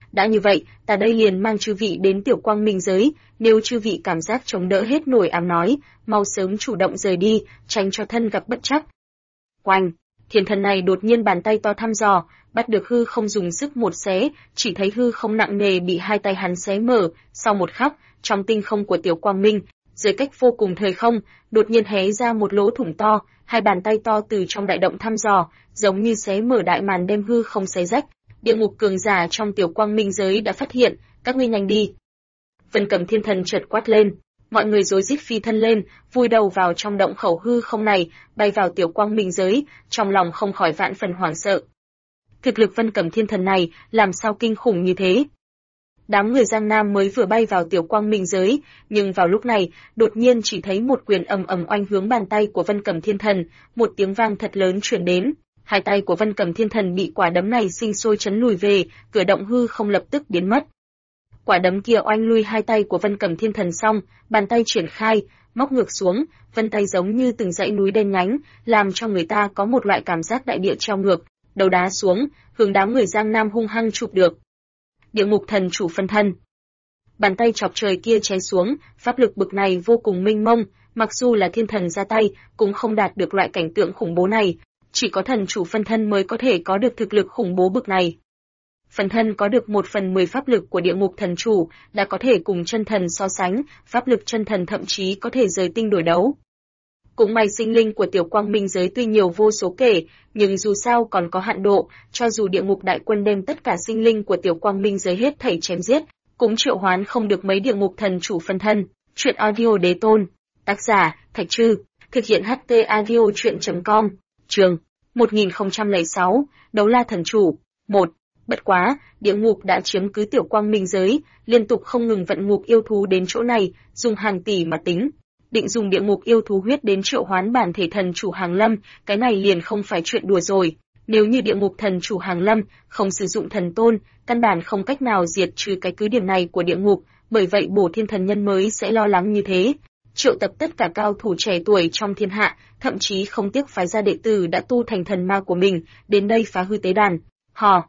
đã như vậy, ta đây liền mang chư vị đến Tiểu Quang Minh giới, nếu chư vị cảm giác chống đỡ hết nổi ám nói, mau sớm chủ động rời đi, tránh cho thân gặp bất trắc. Oanh, thiên thần này đột nhiên bàn tay to thăm dò, bắt được hư không dùng sức một xé, chỉ thấy hư không nặng nề bị hai tay hắn xé mở, sau một khắc, trong tinh không của Tiểu Quang Minh, dưới cách vô cùng thời không, đột nhiên hé ra một lỗ thủng to, hai bàn tay to từ trong đại động thăm dò, giống như xé mở đại màn đem hư không xé rách. Địa ngục cường giả trong Tiểu Quang Minh giới đã phát hiện, các ngươi nhanh đi. Vân Cầm Thiên Thần chợt quát lên, mọi người rối rít phi thân lên, vùi đầu vào trong động khẩu hư không này, bay vào Tiểu Quang Minh giới, trong lòng không khỏi vạn phần hoảng sợ. Thực lực Vân Cầm Thiên Thần này, làm sao kinh khủng như thế? Đám người Giang Nam mới vừa bay vào Tiểu Quang Minh giới, nhưng vào lúc này, đột nhiên chỉ thấy một quyền ầm ầm oanh hướng bàn tay của Vân Cầm Thiên Thần, một tiếng vang thật lớn truyền đến. Hai tay của Vân Cầm Thiên Thần bị quả đấm này sinh sôi chấn lùi về, cửa động hư không lập tức biến mất. Quả đấm kia oanh lui hai tay của Vân Cầm Thiên Thần xong, bàn tay triển khai, móc ngược xuống, vân tay giống như từng dãy núi đen nhánh, làm cho người ta có một loại cảm giác đại địa treo ngược, đầu đá xuống, hướng đám người Giang Nam hung hăng chụp được. Địa ngục thần chủ phân thân. Bàn tay chọc trời kia cháy xuống, pháp lực bực này vô cùng mênh mông, mặc dù là thiên thần ra tay, cũng không đạt được loại cảnh tượng khủng bố này, chỉ có thần chủ phân thân mới có thể có được thực lực khủng bố bực này. Phân thân có được 1/10 pháp lực của địa ngục thần chủ, đã có thể cùng chân thần so sánh, pháp lực chân thần thậm chí có thể rời tinh đổi đấu. Cũng may sinh linh của Tiểu Quang Minh giới tuy nhiều vô số kể, nhưng dù sao còn có hạn độ, cho dù địa ngục đại quân đem tất cả sinh linh của Tiểu Quang Minh giới hết thảy chém giết, cũng triệu hoán không được mấy địa ngục thần chủ phân thân. Truyện audio đế tôn. Tác giả, Thạch Trư. Thực hiện HT audio truyện.com. Trường 1006, Đấu La Thần Chủ. 1. Bất quá, địa ngục đã chiếm cứ Tiểu Quang Minh giới, liên tục không ngừng vận ngục yêu thú đến chỗ này, dùng hàng tỷ mà tính. Định dùng địa ngục yêu thú huyết đến triệu hoán bản thể thần chủ Hàng Lâm, cái này liền không phải chuyện đùa rồi. Nếu như địa ngục thần chủ Hàng Lâm không sử dụng thần tôn, căn bản không cách nào diệt trừ cái cứ điểm này của địa ngục, bởi vậy Bổ Thiên thần nhân mới sẽ lo lắng như thế. Triệu tập tất cả cao thủ trẻ tuổi trong thiên hạ, thậm chí không tiếc phái ra đệ tử đã tu thành thần ma của mình, đến đây phá hư tế đàn. Hò!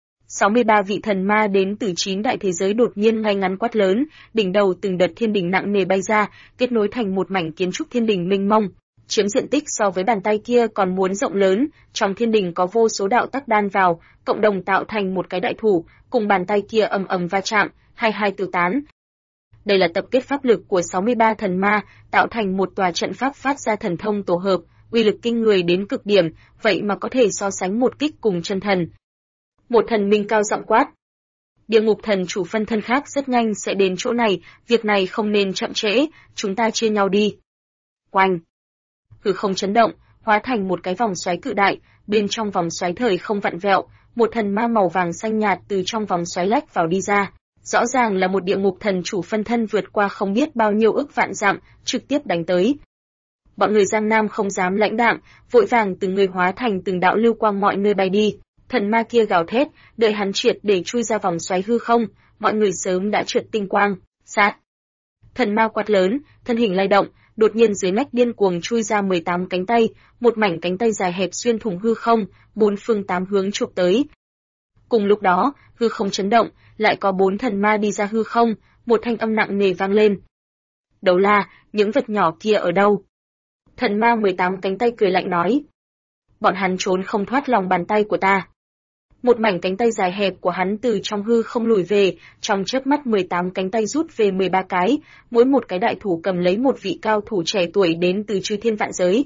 63 vị thần ma đến từ 9 đại thế giới đột nhiên ngay ngắn quát lớn, đỉnh đầu từng đợt thiên đình nặng nề bay ra, kết nối thành một mảnh kiến trúc thiên đình mênh mông, chiếm diện tích so với bàn tay kia còn muốn rộng lớn, trong thiên đình có vô số đạo tắc đan vào, cộng đồng tạo thành một cái đại thủ, cùng bàn tay kia ầm ầm va chạm, hai tiêu tán. Đây là tập kết pháp lực của 63 thần ma, tạo thành một tòa trận pháp phát ra thần thông tổ hợp, uy lực kinh người đến cực điểm, vậy mà có thể so sánh một kích cùng chân thần. Một thần minh cao giọng quát. Địa ngục thần chủ phân thân khác rất nhanh sẽ đến chỗ này, việc này không nên chậm trễ, chúng ta chia nhau đi. Oanh! Hư không chấn động, hóa thành một cái vòng xoáy cự đại, bên trong vòng xoáy thời không vặn vẹo, một thần ma màu vàng xanh nhạt từ trong vòng xoáy lách vào đi ra. Rõ ràng là một địa ngục thần chủ phân thân vượt qua không biết bao nhiêu ức vạn dặm, trực tiếp đánh tới. Bọn người Giang Nam không dám lãnh đạm, vội vàng từng người hóa thành từng đạo lưu quang mọi nơi bay đi. Thần ma kia gào thét, đợi hắn triệt để chui ra vòng xoáy hư không, mọi người sớm đã trượt tinh quang, sát. Thần ma quát lớn, thân hình lay động, đột nhiên dưới nách điên cuồng chui ra 18 cánh tay, một mảnh cánh tay dài hẹp xuyên thủng hư không, bốn phương tám hướng chụp tới. Cùng lúc đó, hư không chấn động, lại có 4 thần ma đi ra hư không, một thanh âm nặng nề vang lên. Đấu La, những vật nhỏ kia ở đâu? Thần ma 18 cánh tay cười lạnh nói. Bọn hắn trốn không thoát lòng bàn tay của ta. Một mảnh cánh tay dài hẹp của hắn từ trong hư không lùi về, trong chớp mắt 18 cánh tay rút về 13 cái, mỗi một cái đại thủ cầm lấy một vị cao thủ trẻ tuổi đến từ chư thiên vạn giới.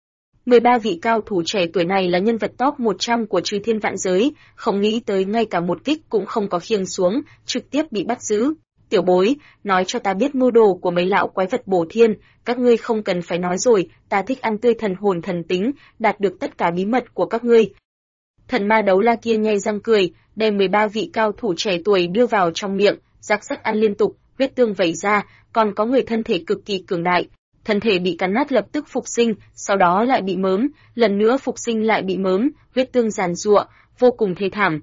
13 vị cao thủ trẻ tuổi này là nhân vật top 100 của chư thiên vạn giới, không nghĩ tới ngay cả một kích cũng không có khiêng xuống, trực tiếp bị bắt giữ. Tiểu bối, nói cho ta biết mưu đồ của mấy lão quái vật bổ thiên, các ngươi không cần phải nói rồi, ta thích ăn tươi thần hồn thần tính, đạt được tất cả bí mật của các ngươi. Thần ma Đấu La kia nhe răng cười, đem 13 vị cao thủ trẻ tuổi đưa vào trong miệng, rắc rắc ăn liên tục, huyết tương vẩy ra, còn có người thân thể cực kỳ cường đại. Thân thể bị cắn nát lập tức phục sinh, sau đó lại bị mớm, lần nữa phục sinh lại bị mớm, huyết tương giàn giụa, vô cùng thê thảm.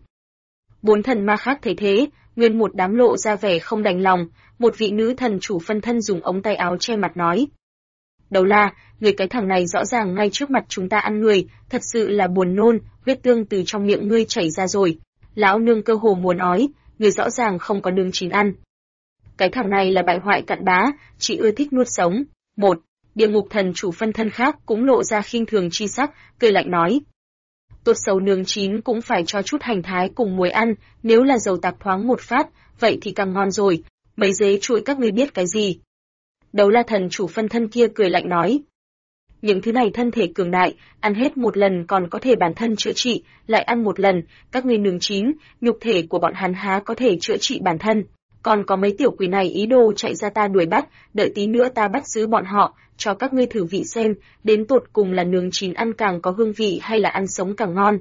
4 thần ma khác thấy thế, nguyên một đám lộ ra vẻ không đành lòng, một vị nữ thần chủ phân thân dùng ống tay áo che mặt nói. Đấu La, người cái thằng này rõ ràng ngay trước mặt chúng ta ăn người, thật sự là buồn nôn, huyết tương từ trong miệng ngươi chảy ra rồi. Lão nương cơ hồ muốn ói, người rõ ràng không có nướng chín ăn. Cái thằng này là bại hoại cặn bã, chỉ ưa thích nuốt sống. Một địa ngục thần chủ phân thân khác cũng lộ ra khinh thường chi sắc, cười lạnh nói. Tốt xấu nướng chín cũng phải cho chút hành thái cùng muối ăn, nếu là dầu tạc thoáng một phát, vậy thì càng ngon rồi, mấy dế chuỗi các ngươi biết cái gì. Đấu La thần chủ phân thân kia cười lạnh nói. Những thứ này thân thể cường đại, ăn hết một lần còn có thể bản thân chữa trị, lại ăn một lần, các ngươi nướng chín, nhục thể của bọn hắn há có thể chữa trị bản thân. Còn có mấy tiểu quỷ này ý đồ chạy ra ta đuổi bắt, đợi tí nữa ta bắt giữ bọn họ, cho các ngươi thử vị xem, đến tột cùng là nướng chín ăn càng có hương vị hay là ăn sống càng ngon.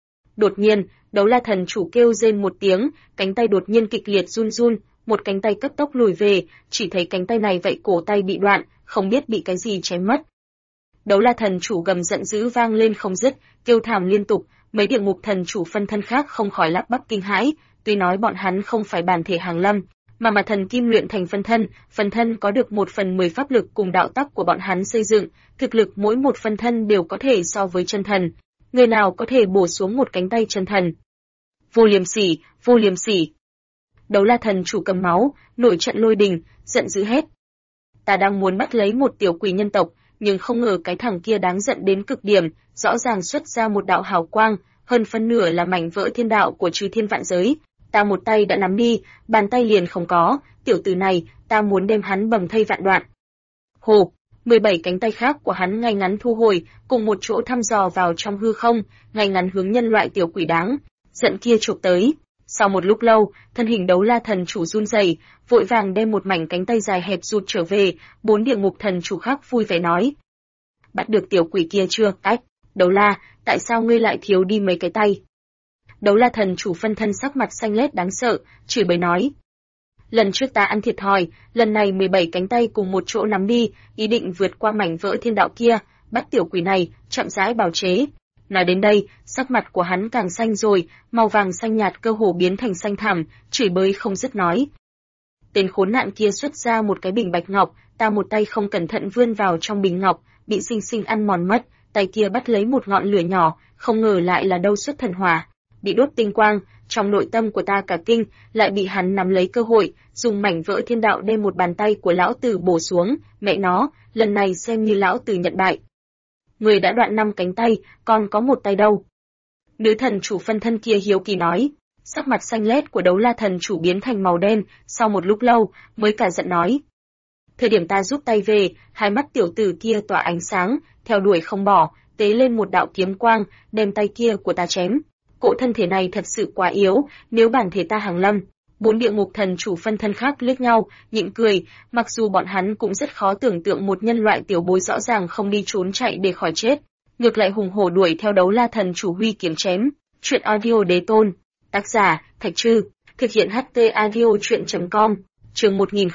Đột nhiên, Đấu La thần chủ kêu rên một tiếng, cánh tay đột nhiên kịch liệt run run, một cánh tay cấp tốc lùi về, chỉ thấy cánh tay này vậy cổ tay bị đoạn, không biết bị cái gì chém mất. Đấu La thần chủ gầm giận dữ vang lên không dứt, kêu thảm liên tục, mấy địa ngục thần chủ phân thân khác không khỏi lắp bắp kinh hãi, tuy nói bọn hắn không phải bản thể hàng lâm, mà thần kim luyện thành phân thân có được 1/10 pháp lực cùng đạo tắc của bọn hắn xây dựng, thực lực mỗi một phân thân đều có thể so với chân thần, người nào có thể bổ xuống một cánh tay chân thần. Vô liêm sỉ. Đấu La thần chủ cầm máu, nổi trận lôi đình, giận dữ hét. Ta đang muốn bắt lấy một tiểu quỷ nhân tộc, nhưng không ngờ cái thằng kia đáng giận đến cực điểm, rõ ràng xuất ra một đạo hào quang, hơn phân nửa là mảnh vỡ thiên đạo của chư thiên vạn giới. Ta một tay đã nắm đi, bàn tay liền không có, tiểu tử này, ta muốn đem hắn bầm thây vạn đoạn. Hồ, 17 cánh tay khác của hắn ngay ngắn thu hồi, cùng một chỗ thăm dò vào trong hư không, ngay ngắn hướng nhân loại tiểu quỷ đáng giận kia chụp tới. Sau một lúc lâu, thân hình Đấu La thần chủ run rẩy, vội vàng đem một mảnh cánh tay dài hẹp rụt trở về, 4 địa ngục thần chủ khác vui vẻ nói. Bắt được tiểu quỷ kia chưa? Ách, Đấu La, tại sao ngươi lại thiếu đi mấy cái tay? Đấu La thần chủ phân thân sắc mặt xanh lét đáng sợ, chửi bới nói. Lần trước ta ăn thiệt thòi, lần này 17 cánh tay cùng một chỗ nắm đi, ý định vượt qua mảnh vỡ thiên đạo kia, bắt tiểu quỷ này, chậm rãi bào chế. Nói đến đây, sắc mặt của hắn càng xanh rồi, màu vàng xanh nhạt cơ hồ biến thành xanh thẳm, chửi bới không dứt nói. Tên khốn nạn kia xuất ra một cái bình bạch ngọc, ta một tay không cẩn thận vươn vào trong bình ngọc, bị xinh xinh ăn mòn mất, tay kia bắt lấy một ngọn lửa nhỏ, không ngờ lại là đâu xuất thần hỏa. Bị đốt tinh quang, trong nội tâm của ta cả kinh, lại bị hắn nắm lấy cơ hội, dùng mảnh vỡ thiên đạo đem một bàn tay của lão tử bổ xuống, mẹ nó, lần này xem như lão tử nhận bại. Người đã đoạn 5 cánh tay, còn có một tay đâu? Nữ thần chủ phân thân kia hiếu kỳ nói, sắc mặt xanh lét của Đấu La thần chủ biến thành màu đen, sau một lúc lâu, mới cả giận nói. Thời điểm ta rút tay về, hai mắt tiểu tử kia tỏa ánh sáng, theo đuổi không bỏ, tế lên một đạo kiếm quang, đem tay kia của ta chém. Cỗ thân thể này thật sự quá yếu, nếu bản thể ta hàng lâm. 4 địa ngục thần chủ phân thân khác liếc nhau, nhịn cười, mặc dù bọn hắn cũng rất khó tưởng tượng một nhân loại tiểu bối rõ ràng không đi trốn chạy để khỏi chết, ngược lại hùng hổ đuổi theo Đấu La thần chủ huy kiếm chém. Truyện audio đế tôn, tác giả Thạch Trư, thực hiện HT audio truyện.com, chương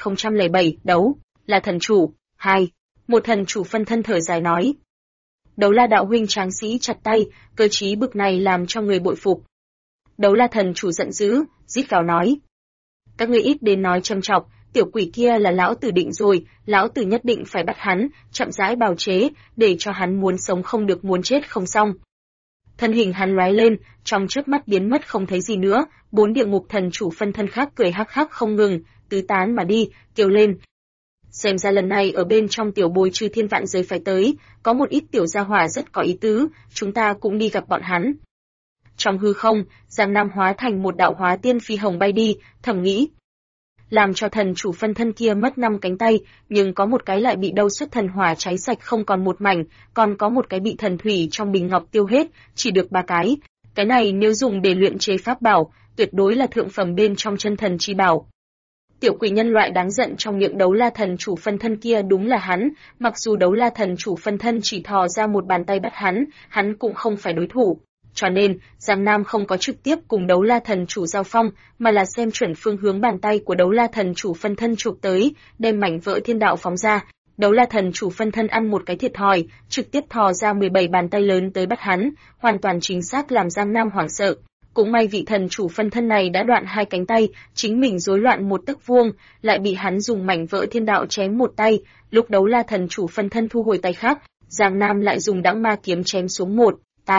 1007, Đấu La thần chủ 2. Một thần chủ phân thân thở dài nói. Đấu La đạo huynh tráng sĩ chặt tay, cơ trí bực này làm cho người bội phục. Đấu La thần chủ giận dữ, rít gào nói. Các ngươi ít đến nói châm chọc, tiểu quỷ kia là lão tử định rồi, lão tử nhất định phải bắt hắn, chậm rãi bào chế, để cho hắn muốn sống không được muốn chết không xong. Thân hình hắn lóe lên, trong chớp mắt biến mất không thấy gì nữa, 4 địa ngục thần chủ phân thân khác cười hắc hắc không ngừng, tứ tán mà đi, kêu lên. Xem ra lần này ở bên trong tiểu bối chư thiên vạn giới phải tới, có một ít tiểu gia hỏa rất có ý tứ, chúng ta cũng đi gặp bọn hắn. Trong hư không, Giang Nam hóa thành một đạo hóa tiên phi hồng bay đi, thầm nghĩ. Làm cho thần chủ phân thân kia mất 5 cánh tay, nhưng có một cái lại bị đâu xuất thần hỏa cháy sạch không còn một mảnh, còn có một cái bị thần thủy trong bình ngọc tiêu hết, chỉ được 3 cái. Cái này nếu dùng để luyện chế pháp bảo, tuyệt đối là thượng phẩm bên trong chân thần chi bảo. Tiểu quỷ nhân loại đáng giận trong miệng Đấu La thần chủ phân thân kia đúng là hắn, mặc dù Đấu La thần chủ phân thân chỉ thò ra một bàn tay bắt hắn cũng không phải đối thủ. Cho nên, Giang Nam không có trực tiếp cùng Đấu La thần chủ giao phong, mà là xem chuẩn phương hướng bàn tay của Đấu La thần chủ phân thân chụp tới, đem mảnh vỡ thiên đạo phóng ra. Đấu La thần chủ phân thân ăn một cái thiệt thòi, trực tiếp thò ra 17 bàn tay lớn tới bắt hắn, hoàn toàn chính xác làm Giang Nam hoảng sợ. Cũng may vị thần chủ phân thân này đã đoạn 2 cánh tay, chính mình rối loạn một tấc vuông, lại bị hắn dùng mảnh vỡ thiên đạo chém một tay, lúc Đấu La thần chủ phân thân thu hồi tay khác, Giang Nam lại dùng đãng ma kiếm chém xuống một tay.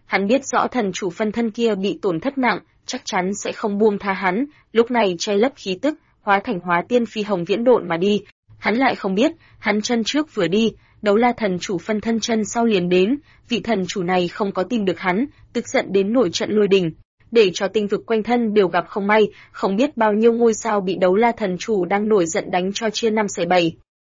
Hắn biết rõ thần chủ phân thân kia bị tổn thất nặng, chắc chắn sẽ không buông tha hắn, lúc này che lấp khí tức, hóa thành hóa tiên phi hồng viễn độn mà đi. Hắn lại không biết, hắn chân trước vừa đi, Đấu La thần chủ phân thân chân sau liền đến, vị thần chủ này không có tìm được hắn, tức giận đến nổi trận lôi đình, để cho tinh vực quanh thân đều gặp không may, không biết bao nhiêu ngôi sao bị Đấu La thần chủ đang nổi giận đánh cho chia năm xẻ bảy.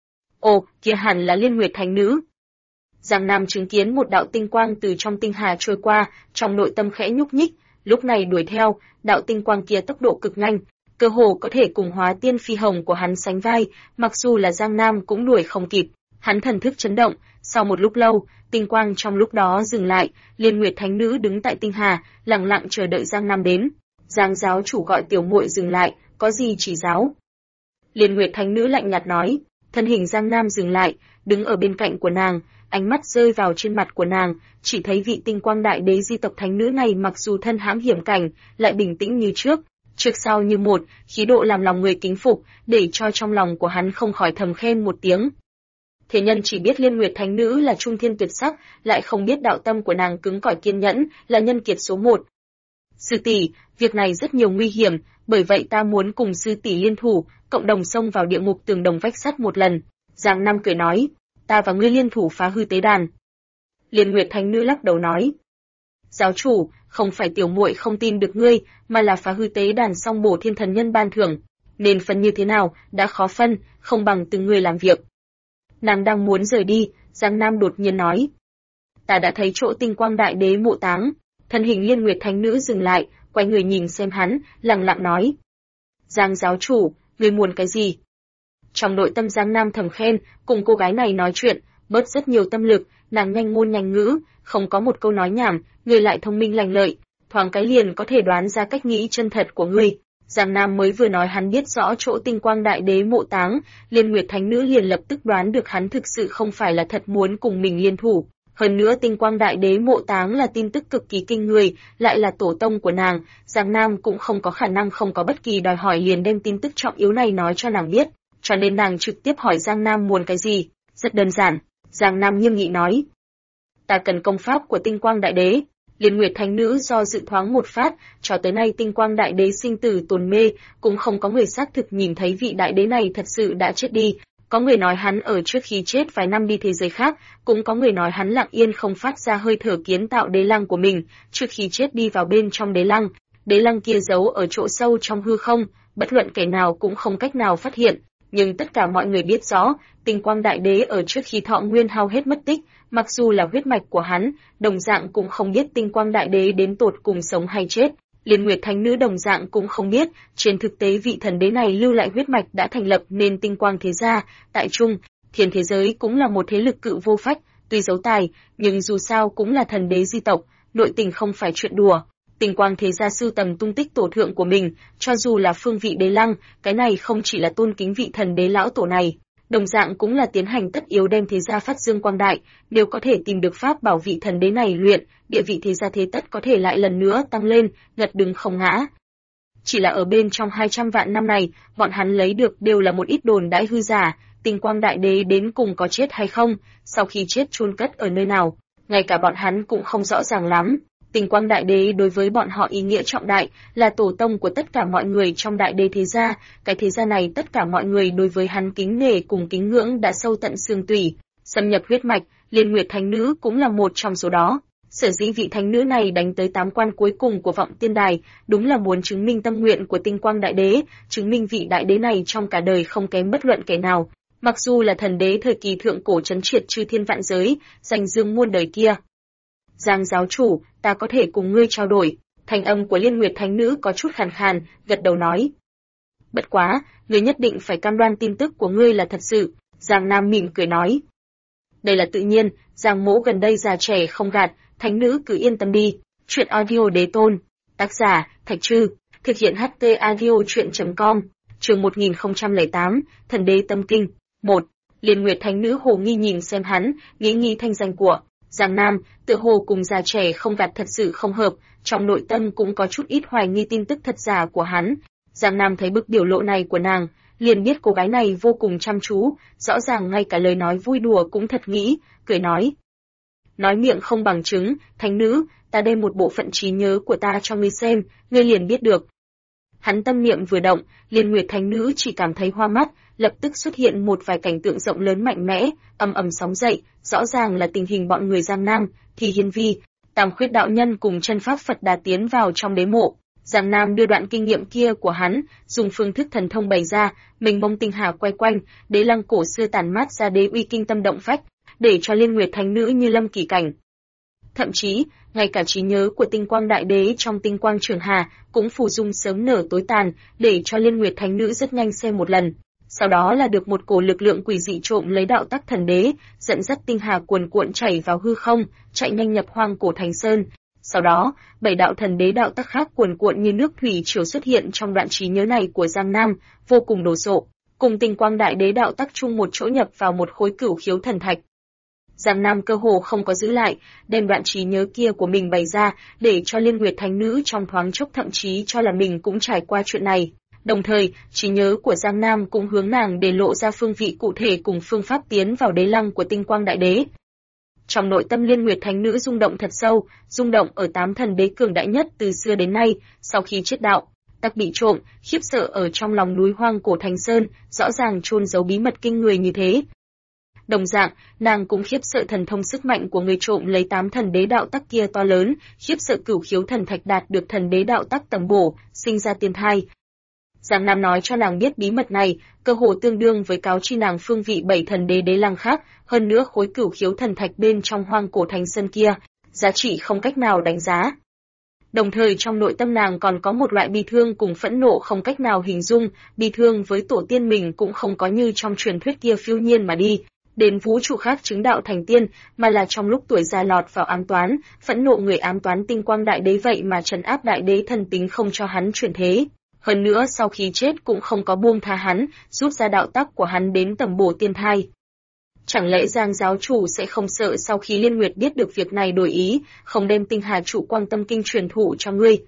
Ồ, kia hẳn là Liên Nguyệt Thánh Nữ. Giang Nam chứng kiến một đạo tinh quang từ trong tinh hà trôi qua, trong nội tâm khẽ nhúc nhích, lúc này đuổi theo, đạo tinh quang kia tốc độ cực nhanh, cơ hồ có thể cùng hóa tiên phi hồng của hắn sánh vai, mặc dù là Giang Nam cũng đuổi không kịp. Hắn thần thức chấn động, sau một lúc lâu, tinh quang trong lúc đó dừng lại, Liên Nguyệt Thánh Nữ đứng tại tinh hà, lặng lặng chờ đợi Giang Nam đến. Giang giáo chủ gọi tiểu muội dừng lại, có gì chỉ giáo? Liên Nguyệt Thánh Nữ lạnh nhạt nói, thân hình Giang Nam dừng lại, đứng ở bên cạnh của nàng, ánh mắt rơi vào trên mặt của nàng, chỉ thấy vị tinh quang đại đế di tộc thánh nữ này mặc dù thân hãm hiểm cảnh, lại bình tĩnh như trước sau như một, khí độ làm lòng người kính phục, để cho trong lòng của hắn không khỏi thầm khen một tiếng. Thế nhân chỉ biết Liên Nguyệt Thánh Nữ là trung thiên tuyệt sắc, lại không biết đạo tâm của nàng cứng cỏi kiên nhẫn, là nhân kiệt số một. Sư tỷ, việc này rất nhiều nguy hiểm, bởi vậy ta muốn cùng sư tỷ liên thủ, cộng đồng xông vào địa ngục tường đồng vách sắt một lần. Giang Nam cười nói, ta và ngươi liên thủ phá hư tế đàn. Liên Nguyệt Thánh Nữ lắc đầu nói, giáo chủ, không phải tiểu muội không tin được ngươi, mà là phá hư tế đàn xong bổ thiên thần nhân ban thưởng, nên phân như thế nào đã khó phân, không bằng từng người làm việc. Nàng đang muốn rời đi, Giang Nam đột nhiên nói, ta đã thấy chỗ tinh quang đại đế mộ táng. Thân hình Liên Nguyệt Thánh Nữ dừng lại, quay người nhìn xem hắn, lặng lặng nói, Giang giáo chủ, ngươi muốn cái gì? Trong nội tâm Giang Nam thầm khen, cùng cô gái này nói chuyện, bớt rất nhiều tâm lực, nàng nhanh ngôn nhanh ngữ, không có một câu nói nhảm, người lại thông minh lành lợi, thoáng cái liền có thể đoán ra cách nghĩ chân thật của ngươi. Giang Nam mới vừa nói hắn biết rõ chỗ tinh quang đại đế mộ táng, Liên Nguyệt Thánh Nữ liền lập tức đoán được hắn thực sự không phải là thật muốn cùng mình liên thủ. Hơn nữa tinh quang đại đế mộ táng là tin tức cực kỳ kinh người, lại là tổ tông của nàng, Giang Nam cũng không có khả năng không có bất kỳ đòi hỏi liền đem tin tức trọng yếu này nói cho nàng biết, cho nên nàng trực tiếp hỏi Giang Nam muốn cái gì. Rất đơn giản, Giang Nam nghiêm nghị nói, ta cần công pháp của tinh quang đại đế. Liên Nguyệt Thánh Nữ do dự thoáng một phát, cho tới nay tinh quang đại đế sinh tử tồn mê, cũng không có người xác thực nhìn thấy vị đại đế này thật sự đã chết đi. Có người nói hắn ở trước khi chết vài năm đi thế giới khác, cũng có người nói hắn lặng yên không phát ra hơi thở kiến tạo đế lăng của mình, trước khi chết đi vào bên trong đế lăng kia giấu ở chỗ sâu trong hư không, bất luận kẻ nào cũng không cách nào phát hiện. Nhưng tất cả mọi người biết rõ, tinh quang đại đế ở trước khi thọ nguyên hao hết mất tích, mặc dù là huyết mạch của hắn, đồng dạng cũng không biết tinh quang đại đế đến tột cùng sống hay chết. Liên Nguyệt Thánh Nữ đồng dạng cũng không biết, trên thực tế vị thần đế này lưu lại huyết mạch đã thành lập nên tinh quang thế gia, tại trung, thiên thế giới cũng là một thế lực cự vô phách, tuy giấu tài, nhưng dù sao cũng là thần đế di tộc, nội tình không phải chuyện đùa. Tinh quang thế gia sưu tầm tung tích tổ thượng của mình, cho dù là phương vị đế lăng, cái này không chỉ là tôn kính vị thần đế lão tổ này, đồng dạng cũng là tiến hành tất yếu đem thế gia phát dương quang đại, nếu có thể tìm được pháp bảo vị thần đế này luyện, địa vị thế gia thế tất có thể lại lần nữa tăng lên, ngật đứng không ngã. Chỉ là ở bên trong 200 vạn năm này, bọn hắn lấy được đều là một ít đồn đãi hư giả, tinh quang đại đế đến cùng có chết hay không, sau khi chết chôn cất ở nơi nào, ngay cả bọn hắn cũng không rõ ràng lắm. Tinh quang đại đế đối với bọn họ ý nghĩa trọng đại, là tổ tông của tất cả mọi người trong đại đế thế gia, cái thế gia này tất cả mọi người đối với hắn kính nể cùng kính ngưỡng đã sâu tận xương tủy, xâm nhập huyết mạch, Liên Nguyệt Thánh Nữ cũng là một trong số đó. Sở dĩ vị thánh nữ này đánh tới 8 quan cuối cùng của vọng tiên đài, đúng là muốn chứng minh tâm nguyện của tinh quang đại đế, chứng minh vị đại đế này trong cả đời không kém bất luận kẻ nào, mặc dù là thần đế thời kỳ thượng cổ trấn triệt chư thiên vạn giới, danh dương muôn đời kia. Giang giáo chủ, ta có thể cùng ngươi trao đổi. Thanh âm của Liên Nguyệt Thánh Nữ có chút khàn khàn, gật đầu nói. Bất quá, ngươi nhất định phải cam đoan tin tức của ngươi là thật sự. Giang Nam mỉm cười nói. Đây là tự nhiên, Giang mỗ gần đây già trẻ không gạt, Thánh Nữ cứ yên tâm đi. Chuyện audio đế tôn. Tác giả, Thạch Trư. Thực hiện HT audio chuyện.com. Chương 1008, Thần đế tâm kinh. 1. Liên Nguyệt Thánh Nữ hồ nghi nhìn xem hắn, nghĩ thanh danh của Giang Nam, tựa hồ cùng già trẻ không gạt thật sự không hợp, trong nội tâm cũng có chút ít hoài nghi tin tức thật giả của hắn. Giang Nam thấy bức biểu lộ này của nàng, liền biết cô gái này vô cùng chăm chú, rõ ràng ngay cả lời nói vui đùa cũng thật nghĩ, cười nói. nói miệng không bằng chứng, thánh nữ, ta đem một bộ phận trí nhớ của ta cho ngươi xem, ngươi liền biết được. Hắn tâm niệm vừa động, Liên Nguyệt thánh nữ chỉ cảm thấy hoa mắt, lập tức xuất hiện một vài cảnh tượng rộng lớn mạnh mẽ, ầm ầm sóng dậy, rõ ràng là tình hình bọn người Giang Nam, Thì Hiên Vi, Tam Khuyết đạo nhân cùng chân pháp Phật Đà tiến vào trong đế mộ. Giang Nam đưa đoạn kinh nghiệm kia của hắn, dùng phương thức thần thông bày ra, mình mông tinh hà quay quanh, đế lăng cổ xưa tản mát ra đế uy kinh tâm động phách, để cho Liên Nguyệt thánh nữ như lâm kỳ cảnh. Thậm chí, ngay cả trí nhớ của tinh quang đại đế trong tinh quang trường hà cũng phù dung sớm nở tối tàn, để cho Liên Nguyệt thánh nữ rất nhanh xem một lần. Sau đó là được một cổ lực lượng quỷ dị trộm lấy đạo tắc thần đế, dẫn dắt tinh hà cuồn cuộn chảy vào hư không, chạy nhanh nhập hoang cổ thành sơn. Sau đó, 7 đạo thần đế đạo tắc khác cuồn cuộn như nước thủy triều xuất hiện trong đoạn trí nhớ này của Giang Nam, vô cùng đồ sộ, cùng tinh quang đại đế đạo tắc chung một chỗ nhập vào một khối cửu khiếu thần thạch. Giang Nam cơ hồ không có giữ lại, đem đoạn trí nhớ kia của mình bày ra, để cho Liên Nguyệt thánh nữ trong thoáng chốc thậm chí cho là mình cũng trải qua chuyện này. Đồng thời, trí nhớ của Giang Nam cũng hướng nàng để lộ ra phương vị cụ thể cùng phương pháp tiến vào đế lăng của tinh quang đại đế. Trong nội tâm Liên Nguyệt thánh nữ rung động thật sâu, rung động ở 8 thần đế cường đại nhất từ xưa đến nay, sau khi chết đạo, tắc bị trộm, khiếp sợ ở trong lòng núi hoang cổ thành sơn, rõ ràng chôn giấu bí mật kinh người như thế. Đồng dạng, nàng cũng khiếp sợ thần thông sức mạnh của người trộm lấy 8 thần đế đạo tắc kia to lớn, khiếp sợ cửu khiếu thần thạch đạt được thần đế đạo tắc tầm bổ, sinh ra tiên thai. Giang Nam nói cho nàng biết bí mật này, cơ hồ tương đương với cáo chi nàng phương vị 7 thần đế đế lăng khác, hơn nữa khối cửu khiếu thần thạch bên trong hoang cổ thành sơn kia, giá trị không cách nào đánh giá. Đồng thời trong nội tâm nàng còn có một loại bi thương cùng phẫn nộ không cách nào hình dung, bi thương với tổ tiên mình cũng không có như trong truyền thuyết kia phiêu nhiên mà đi đến vũ trụ khác chứng đạo thành tiên, mà là trong lúc tuổi già lọt vào ám toán, phẫn nộ người ám toán tinh quang đại đế vậy mà trấn áp đại đế thần tính không cho hắn chuyển thế. Hơn nữa sau khi chết cũng không có buông tha hắn, rút ra đạo tắc của hắn đến tầm bổ tiên thai. Chẳng lẽ Giang giáo chủ sẽ không sợ sau khi Liên Nguyệt biết được việc này đổi ý, không đem tinh hà trụ quang tâm kinh truyền thụ cho ngươi?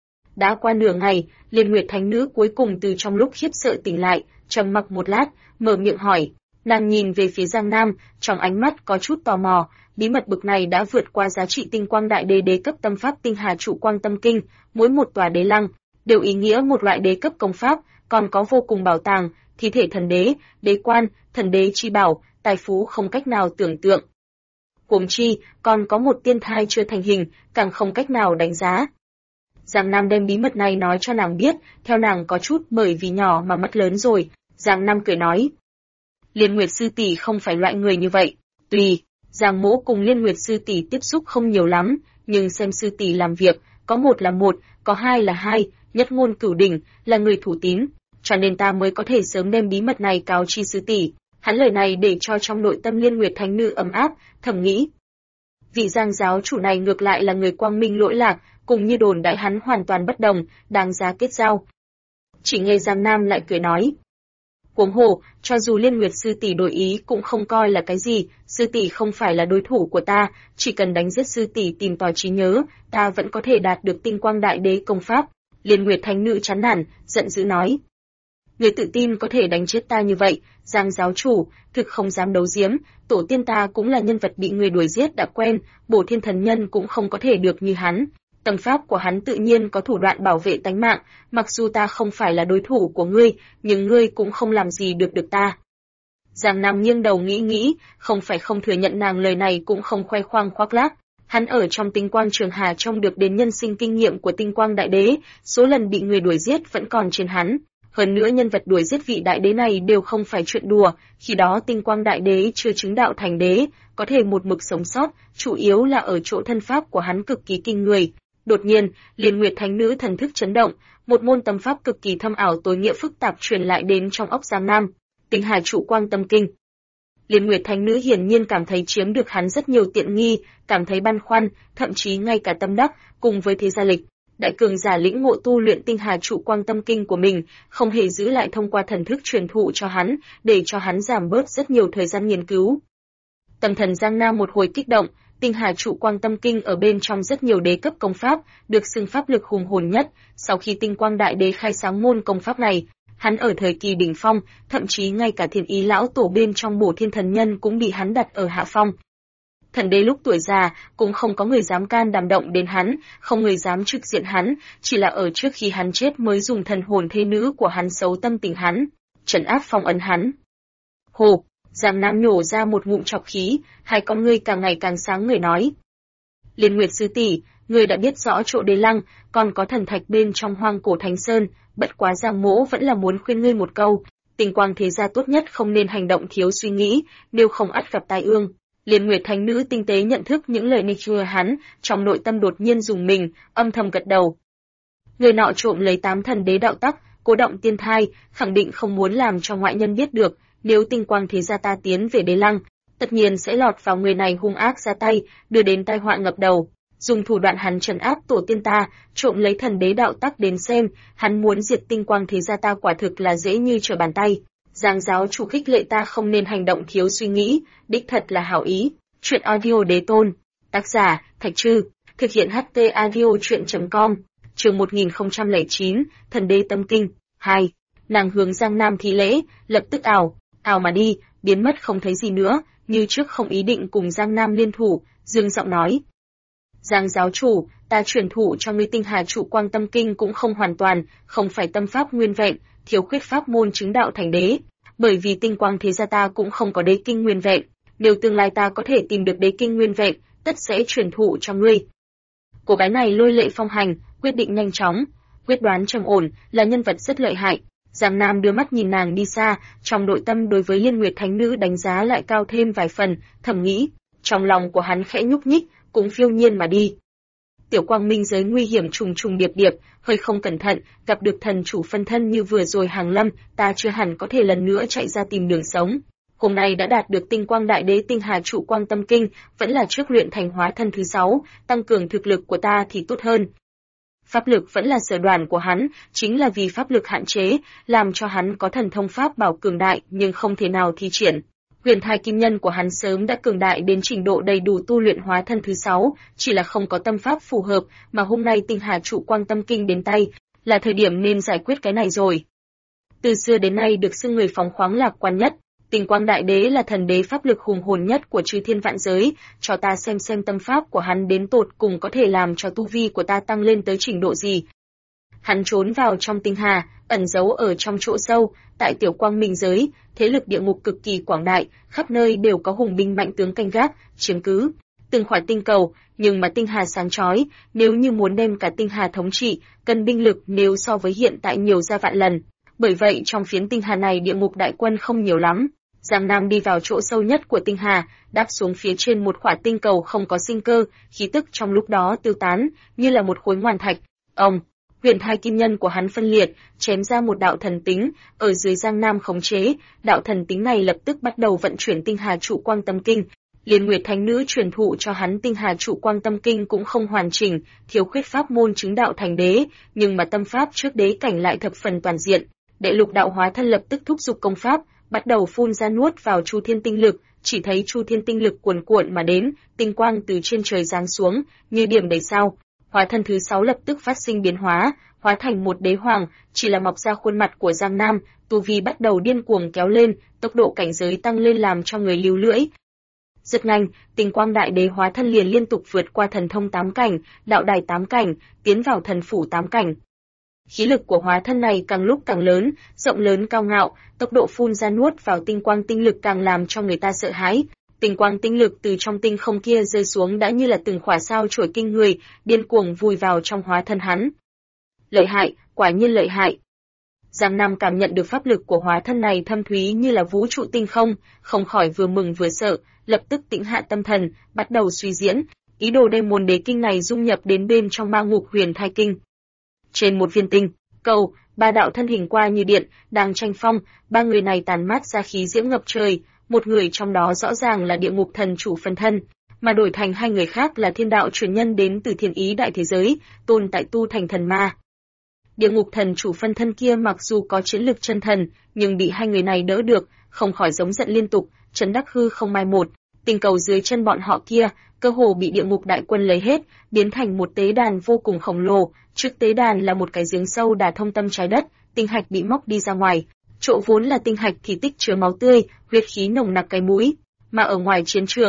Đã qua nửa ngày, Liên Nguyệt thánh nữ cuối cùng từ trong lúc khiếp sợ tỉnh lại, trầm mặc một lát, mở miệng hỏi. Nàng nhìn về phía Giang Nam, trong ánh mắt có chút tò mò, bí mật bực này đã vượt qua giá trị tinh quang đại đế đế cấp tâm pháp tinh hà trụ quang tâm kinh, mỗi một tòa đế lăng đều ý nghĩa một loại đế cấp công pháp, còn có vô cùng bảo tàng, thi thể thần đế, đế quan, thần đế chi bảo, tài phú không cách nào tưởng tượng. Huống chi, còn có một tiên thai chưa thành hình, càng không cách nào đánh giá. Giang Nam đem bí mật này nói cho nàng biết, theo nàng có chút bởi vì nhỏ mà mất lớn rồi. Giang Nam cười nói. Liên Nguyệt sư tỷ không phải loại người như vậy. Tùy, Giang Mỗ cùng Liên Nguyệt sư tỷ tiếp xúc không nhiều lắm, nhưng xem sư tỷ làm việc, có một là một, có hai là hai, nhất ngôn cửu đỉnh, là người thủ tín, cho nên ta mới có thể sớm đem bí mật này cáo chi sư tỷ. Hắn lời này để cho trong nội tâm Liên Nguyệt thánh nữ ấm áp, thầm nghĩ. Vị Giang giáo chủ này ngược lại là người quang minh lỗi lạc, cùng như đồn đại hắn hoàn toàn bất đồng, đáng giá kết giao. Chỉ nghe Giang Nam lại cười nói. Huống hồ, cho dù Liên Nguyệt sư tỷ đổi ý cũng không coi là cái gì, sư tỷ không phải là đối thủ của ta, chỉ cần đánh giết sư tỷ tìm tòi trí nhớ, ta vẫn có thể đạt được tinh quang đại đế công pháp. Liên Nguyệt thánh nữ chán nản, giận dữ nói. Người tự tin có thể đánh chết ta như vậy, Giang giáo chủ, thực không dám đấu giếm, tổ tiên ta cũng là nhân vật bị người đuổi giết đã quen, Bổ Thiên thần nhân cũng không có thể được như hắn. Tâm pháp của hắn tự nhiên có thủ đoạn bảo vệ tánh mạng, mặc dù ta không phải là đối thủ của ngươi, nhưng ngươi cũng không làm gì được ta. Giang Nam nghiêng đầu nghĩ, không phải không thừa nhận nàng lời này cũng không khoe khoang khoác lác. Hắn ở trong tinh quang trường hà trông được đến nhân sinh kinh nghiệm của tinh quang đại đế, số lần bị người đuổi giết vẫn còn trên hắn. Hơn nữa nhân vật đuổi giết vị đại đế này đều không phải chuyện đùa, khi đó tinh quang đại đế chưa chứng đạo thành đế, có thể một mực sống sót, chủ yếu là ở chỗ thân pháp của hắn cực kỳ kinh người. Đột nhiên, Liên Nguyệt thánh nữ thần thức chấn động, một môn tâm pháp cực kỳ thâm ảo tối nghĩa phức tạp truyền lại đến trong óc Giang Nam, Tinh Hà trụ quang tâm kinh. Liên Nguyệt thánh nữ hiển nhiên cảm thấy chiếm được hắn rất nhiều tiện nghi, cảm thấy băn khoăn, thậm chí ngay cả tâm đắc, cùng với thế gia lịch, đại cường giả lĩnh ngộ tu luyện Tinh Hà trụ quang tâm kinh của mình, không hề giữ lại thông qua thần thức truyền thụ cho hắn, để cho hắn giảm bớt rất nhiều thời gian nghiên cứu. Tâm thần Giang Nam một hồi kích động. Tinh Hà trụ quang tâm kinh ở bên trong rất nhiều đế cấp công pháp, được xưng pháp lực hùng hồn nhất. Sau khi tinh quang đại đế khai sáng môn công pháp này, hắn ở thời kỳ đỉnh phong, thậm chí ngay cả Thiên Ý lão tổ bên trong Bổ Thiên thần nhân cũng bị hắn đặt ở hạ phong. Thần đế lúc tuổi già cũng không có người dám can đảm động đến hắn, không người dám trực diện hắn, chỉ là ở trước khi hắn chết mới dùng thần hồn thê nữ của hắn xấu tâm tình hắn, trấn áp phong ấn hắn. Hồ, Giang Nam nhổ ra một ngụm trọc khí, hai con ngươi càng ngày càng sáng người nói. Liên Nguyệt sư tỷ, ngươi đã biết rõ chỗ đế lăng, còn có thần thạch bên trong hoang cổ thánh sơn, bất quá Giang mỗ vẫn là muốn khuyên ngươi một câu, Tinh Quang thế gia tốt nhất không nên hành động thiếu suy nghĩ, nếu không ắt gặp tai ương. Liên Nguyệt thánh nữ tinh tế nhận thức những lời này chưa hắn, trong nội tâm đột nhiên dùng mình, âm thầm gật đầu. Người nọ trộm lấy 8 thần đế đạo tắc, cố động tiên thai, khẳng định không muốn làm cho ngoại nhân biết được, nếu Tinh Quang thế gia ta tiến về đế lăng, tất nhiên sẽ lọt vào người này hung ác ra tay, đưa đến tai họa ngập đầu. Dùng thủ đoạn hắn trấn áp tổ tiên ta, trộm lấy thần đế đạo tắc đến xem, hắn muốn diệt Tinh Quang thế gia ta quả thực là dễ như trở bàn tay. Giang giáo chủ khích lệ ta không nên hành động thiếu suy nghĩ, đích thật là hảo ý. Chuyện audio đế tôn, tác giả Thạch Trư, thực hiện HT audio truyện.com, chương 1009, thần đế tâm kinh, 2. Nàng hướng Giang Nam thi lễ, lập tức ảo mà đi, biến mất không thấy gì nữa, như trước không ý định cùng Giang Nam liên thủ, dương giọng nói. Giang giáo chủ, ta truyền thụ cho ngươi Tinh Hà trụ quang tâm kinh cũng không hoàn toàn, không phải tâm pháp nguyên vẹn, thiếu khuyết pháp môn chứng đạo thành đế, bởi vì Tinh Quang thế gia ta cũng không có đế kinh nguyên vẹn, nếu tương lai ta có thể tìm được đế kinh nguyên vẹn, tất sẽ truyền thụ cho ngươi. Cô gái này lôi lệ phong hành, quyết định nhanh chóng, quyết đoán trầm ổn, là nhân vật rất lợi hại. Giang Nam đưa mắt nhìn nàng đi xa, trong nội tâm đối với Liên Nguyệt thánh nữ đánh giá lại cao thêm vài phần, thầm nghĩ, trong lòng của hắn khẽ nhúc nhích, cũng phiêu nhiên mà đi. Tiểu quang minh giới nguy hiểm trùng trùng điệp điệp, hơi không cẩn thận, gặp được thần chủ phân thân như vừa rồi hàng lâm, ta chưa hẳn có thể lần nữa chạy ra tìm đường sống. Hôm nay đã đạt được Tinh Quang Đại Đế Tinh Hà trụ quang tâm kinh, vẫn là trước luyện thành hóa thân thứ 6, tăng cường thực lực của ta thì tốt hơn. Pháp lực vẫn là sở đoàn của hắn, chính là vì pháp lực hạn chế, làm cho hắn có thần thông pháp bảo cường đại nhưng không thể nào thi triển. Huyền thai kim nhân của hắn sớm đã cường đại đến trình độ đầy đủ tu luyện hóa thân thứ 6, chỉ là không có tâm pháp phù hợp, mà hôm nay Tinh Hà trụ quang tâm kinh đến tay, là thời điểm nên giải quyết cái này rồi. Từ xưa đến nay được xưng người phóng khoáng lạc quan nhất, Tinh Quang Đại Đế là thần đế pháp lực hùng hồn nhất của chư thiên vạn giới, cho ta xem tâm pháp của hắn đến tột cùng có thể làm cho tu vi của ta tăng lên tới trình độ gì. Hắn trốn vào trong tinh hà, ẩn giấu ở trong chỗ sâu, tại tiểu quang minh giới, thế lực địa ngục cực kỳ quảng đại, khắp nơi đều có hùng binh mạnh tướng canh gác, chiếm cứ từng khoản tinh cầu, nhưng mà tinh hà sáng chói, nếu như muốn đem cả tinh hà thống trị, cần binh lực nếu so với hiện tại nhiều ra vạn lần. Bởi vậy trong phiến tinh hà này địa ngục đại quân không nhiều lắm. Giang Nam đi vào chỗ sâu nhất của tinh hà, đáp xuống phía trên một khỏa tinh cầu không có sinh cơ, khí tức trong lúc đó tiêu tán, như là một khối ngoan thạch. Huyền thai kim nhân của hắn phân liệt, chém ra một đạo thần tính, ở dưới Giang Nam khống chế, đạo thần tính này lập tức bắt đầu vận chuyển Tinh Hà trụ quang tâm kinh. Liên Nguyệt thánh nữ truyền thụ cho hắn Tinh Hà trụ quang tâm kinh cũng không hoàn chỉnh, thiếu khuyết pháp môn chứng đạo thành đế, nhưng mà tâm pháp trước đế cảnh lại thập phần toàn diện. Đệ lục đạo hóa thân lập tức thúc giục công pháp, bắt đầu phun ra nuốt vào chu thiên tinh lực, chỉ thấy chu thiên tinh lực cuồn cuộn mà đến, tinh quang từ trên trời giáng xuống, như điểm đầy sao. Hóa thân thứ 6 lập tức phát sinh biến hóa, hóa thành một đế hoàng, chỉ là mọc ra khuôn mặt của Giang Nam, tu vi bắt đầu điên cuồng kéo lên, tốc độ cảnh giới tăng lên làm cho người lưu lưỡi. Rất nhanh, Tinh Quang Đại Đế hóa thân liền liên tục vượt qua thần thông 8 cảnh, đạo đài 8 cảnh, tiến vào thần phủ 8 cảnh. Khí lực của hóa thân này càng lúc càng lớn, rộng lớn cao ngạo, tốc độ phun ra nuốt vào tinh quang tinh lực càng làm cho người ta sợ hãi. Tinh quang tinh lực từ trong tinh không kia rơi xuống đã như là từng khỏa sao chổi kinh người, điên cuồng vùi vào trong hóa thân hắn. Lợi hại, quả nhiên lợi hại. Giang Nam cảm nhận được pháp lực của hóa thân này thâm thúy như là vũ trụ tinh không khỏi vừa mừng vừa sợ, lập tức tĩnh hạ tâm thần, bắt đầu suy diễn, ý đồ đem môn đế kinh này dung nhập đến bên trong ma ngục huyền thai kinh. Trên một viên tinh cầu, 3 đạo thân hình qua như điện, đang tranh phong, 3 người này tàn mát ra khí diễm ngập trời, một người trong đó rõ ràng là địa ngục thần chủ phân thân, mà đổi thành 2 người khác là thiên đạo truyền nhân đến từ thiên ý đại thế giới, tồn tại tu thành thần ma. Địa ngục thần chủ phân thân kia mặc dù có chiến lực chân thần, nhưng bị 2 người này đỡ được, không khỏi giống giận liên tục, trấn đắc hư không mai một. Tinh cầu dưới chân bọn họ kia, cơ hồ bị địa ngục đại quân lấy hết, biến thành một tế đàn vô cùng khổng lồ. Trước tế đàn là một cái giếng sâu đả thông tâm trái đất, tinh hạch bị móc đi ra ngoài. Chỗ vốn là tinh hạch thì tích chứa máu tươi, huyết khí nồng nặc cái mũi. Mà ở ngoài chiến trường,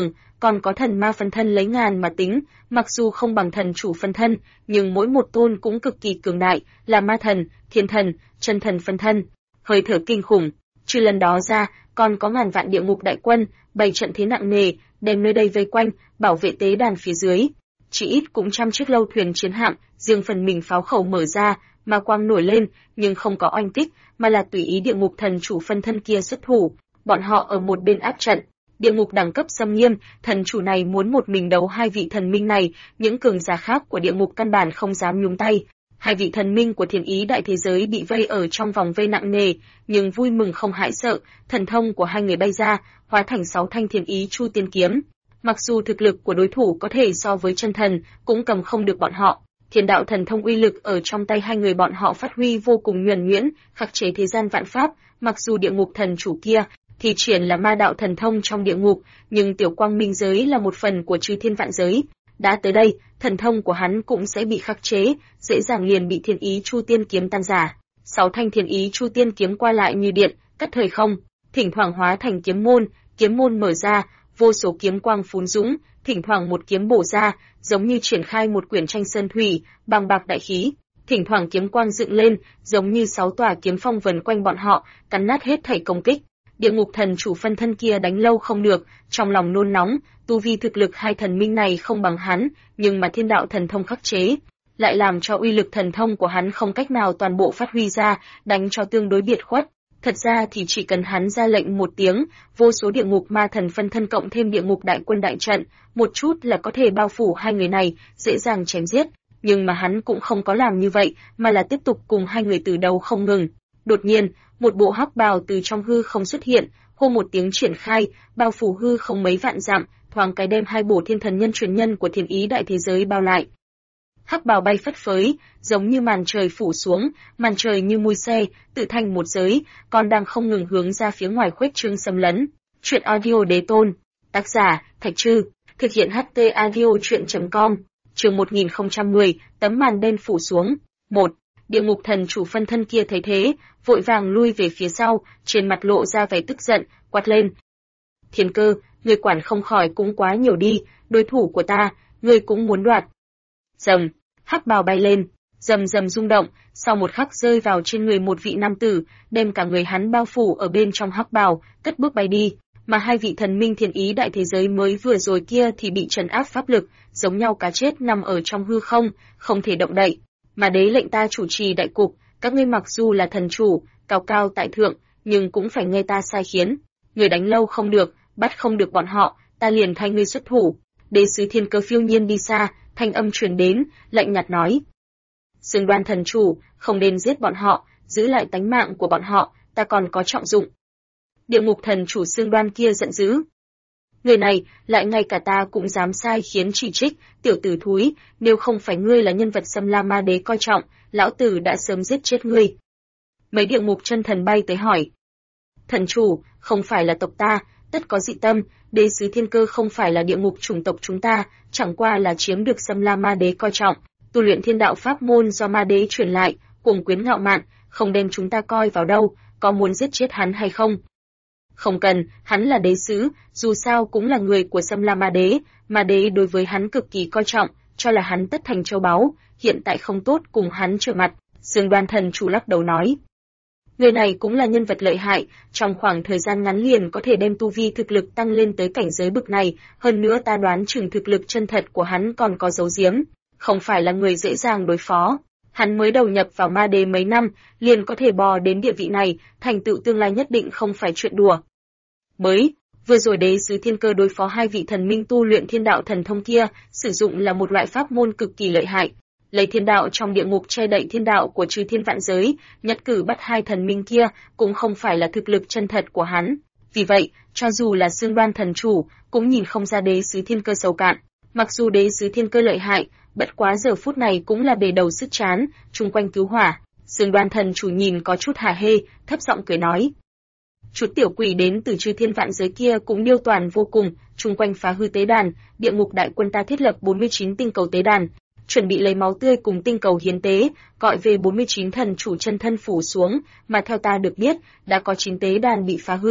còn có thần ma phân thân lấy ngàn mà tính, mặc dù không bằng thần chủ phân thân, nhưng mỗi một tôn cũng cực kỳ cường đại, là ma thần, thiên thần, chân thần phân thân, hơi thở kinh khủng. Trừ lần đó ra, còn có ngàn vạn địa ngục đại quân, bày trận thế nặng nề, đem nơi đây vây quanh, bảo vệ tế đàn phía dưới. Chỉ ít cũng trăm chiếc lâu thuyền chiến hạm, riêng phần mình pháo khẩu mở ra, ma quang nổi lên, nhưng không có oanh kích, mà là tùy ý địa ngục thần chủ phân thân kia xuất thủ. Bọn họ ở một bên áp trận. Địa ngục đẳng cấp xâm nghiêm, thần chủ này muốn một mình đấu hai vị thần minh này, những cường giả khác của địa ngục căn bản không dám nhúng tay. Hai vị thần minh của thiên ý đại thế giới bị vây ở trong vòng vây nặng nề, nhưng vui mừng không hãi sợ, thần thông của hai người bay ra, hóa thành 6 thanh thiên ý chu tiên kiếm. Mặc dù thực lực của đối thủ có thể so với chân thần, cũng cầm không được bọn họ. Thiên đạo thần thông uy lực ở trong tay hai người bọn họ phát huy vô cùng nhuần nhuyễn, khắc chế thế gian vạn pháp. Mặc dù địa ngục thần chủ kia thì triển là ma đạo thần thông trong địa ngục, nhưng tiểu quang minh giới là một phần của chư thiên vạn giới. Đã tới đây, thần thông của hắn cũng sẽ bị khắc chế, dễ dàng liền bị thiên ý chu tiên kiếm tan rã. 6 thanh thiên ý chu tiên kiếm qua lại như điện, cắt thời không, thỉnh thoảng hóa thành kiếm môn mở ra, vô số kiếm quang phún dũng, thỉnh thoảng một kiếm bổ ra, giống như triển khai một quyển tranh sơn thủy, bằng bạc đại khí. Thỉnh thoảng kiếm quang dựng lên, giống như 6 tòa kiếm phong vần quanh bọn họ, cắn nát hết thảy công kích. Địa ngục thần chủ phân thân kia đánh lâu không được, trong lòng nôn nóng, tu vi thực lực hai thần minh này không bằng hắn, nhưng mà thiên đạo thần thông khắc chế, lại làm cho uy lực thần thông của hắn không cách nào toàn bộ phát huy ra, đánh cho tương đối biệt khuất. Thật ra thì chỉ cần hắn ra lệnh một tiếng, vô số địa ngục ma thần phân thân cộng thêm địa ngục đại quân đại trận, một chút là có thể bao phủ hai người này, dễ dàng chém giết. Nhưng mà hắn cũng không có làm như vậy, mà là tiếp tục cùng hai người từ đầu không ngừng. Đột nhiên, một bộ hắc bào từ trong hư không xuất hiện, hô một tiếng triển khai, bao phủ hư không mấy vạn dặm, thoáng cái đem hai bổ thiên thần nhân truyền nhân của thiên ý đại thế giới bao lại. Hắc bào bay phất phới, giống như màn trời phủ xuống, màn trời như mui xe, tự thành một giới, còn đang không ngừng hướng ra phía ngoài khuếch trương xâm lấn. Truyện audio đế tôn, tác giả Thạch Trư, thực hiện HT audio truyện.com. Chương 1010, tấm màn đen phủ xuống. 1. Địa ngục thần chủ phân thân kia thấy thế, vội vàng lui về phía sau, trên mặt lộ ra vẻ tức giận, quát lên: "Thiên Cơ, ngươi quản không khỏi cũng quá nhiều đi, đối thủ của ta, ngươi cũng muốn đoạt." Rầm, hắc bào bay lên, rầm rầm rung động, sau một khắc rơi vào trên người một vị nam tử, đem cả người hắn bao phủ ở bên trong hắc bào, cất bước bay đi. Mà hai vị thần minh thiên ý đại thế giới mới vừa rồi kia thì bị trấn áp pháp lực, giống nhau cá chết nằm ở trong hư không, không thể động đậy. Mà đế lệnh ta chủ trì đại cục, các ngươi mặc dù là thần chủ, cao cao tại thượng, nhưng cũng phải nghe ta sai khiến. Người đánh lâu không được, bắt không được bọn họ, ta liền thay ngươi xuất thủ. Đế sứ Thiên Cơ phiêu nhiên đi xa, thanh âm truyền đến, lạnh nhạt nói: "Xương Đoan thần chủ, không nên giết bọn họ, giữ lại tánh mạng của bọn họ, ta còn có trọng dụng." Địa ngục thần chủ Xương Đoan kia giận dữ: "Người này, lại ngay cả ta cũng dám sai khiến chỉ trích, tiểu tử thúi, nếu không phải ngươi là nhân vật Xâm La Ma Đế coi trọng, lão tử đã sớm giết chết ngươi." Mấy địa ngục chân thần bay tới hỏi: "Thần chủ, không phải là tộc ta, tất có dị tâm, đế sứ Thiên Cơ không phải là địa ngục chủng tộc chúng ta, chẳng qua là chiếm được Xâm La Ma Đế coi trọng, tu luyện thiên đạo pháp môn do Ma Đế truyền lại, cuồng quyến ngạo mạn, không đem chúng ta coi vào đâu, có muốn giết chết hắn hay không?" "Không cần, hắn là đế sứ, dù sao cũng là người của Xâm La Ma Đế đối với hắn cực kỳ coi trọng, cho là hắn tất thành châu báu, hiện tại không tốt cùng hắn trở mặt." Dương Đoan thần chủ lắc đầu nói: "Người này cũng là nhân vật lợi hại, trong khoảng thời gian ngắn liền có thể đem tu vi thực lực tăng lên tới cảnh giới bực này, hơn nữa ta đoán chừng thực lực chân thật của hắn còn có giấu giếm, không phải là người dễ dàng đối phó. Hắn mới đầu nhập vào Ma Đế mấy năm, liền có thể bò đến địa vị này, thành tựu tương lai nhất định không phải chuyện đùa." Vừa rồi đế sứ Thiên Cơ đối phó hai vị thần minh tu luyện thiên đạo thần thông kia, sử dụng là một loại pháp môn cực kỳ lợi hại, lấy thiên đạo trong địa ngục che đậy thiên đạo của chư thiên vạn giới, nhất cử bắt hai thần minh kia cũng không phải là thực lực chân thật của hắn. Vì vậy, cho dù là Xương Đoan thần chủ, cũng nhìn không ra đế sứ Thiên Cơ sâu cạn. Mặc dù đế sứ Thiên Cơ lợi hại, bất quá giờ phút này cũng là bề đầu sức chán, chung quanh cứu hỏa. Xương Đoan thần chủ nhìn có chút hả hê, thấp giọng cười nói: "Chút tiểu quỷ đến từ chư thiên vạn giới kia cũng điêu toàn vô cùng, chung quanh phá hư tế đàn, địa ngục đại quân ta thiết lập 49 tinh cầu tế đàn, chuẩn bị lấy máu tươi cùng tinh cầu hiến tế, gọi về 49 thần chủ chân thân phủ xuống, mà theo ta được biết, đã có 9 tế đàn bị phá hư,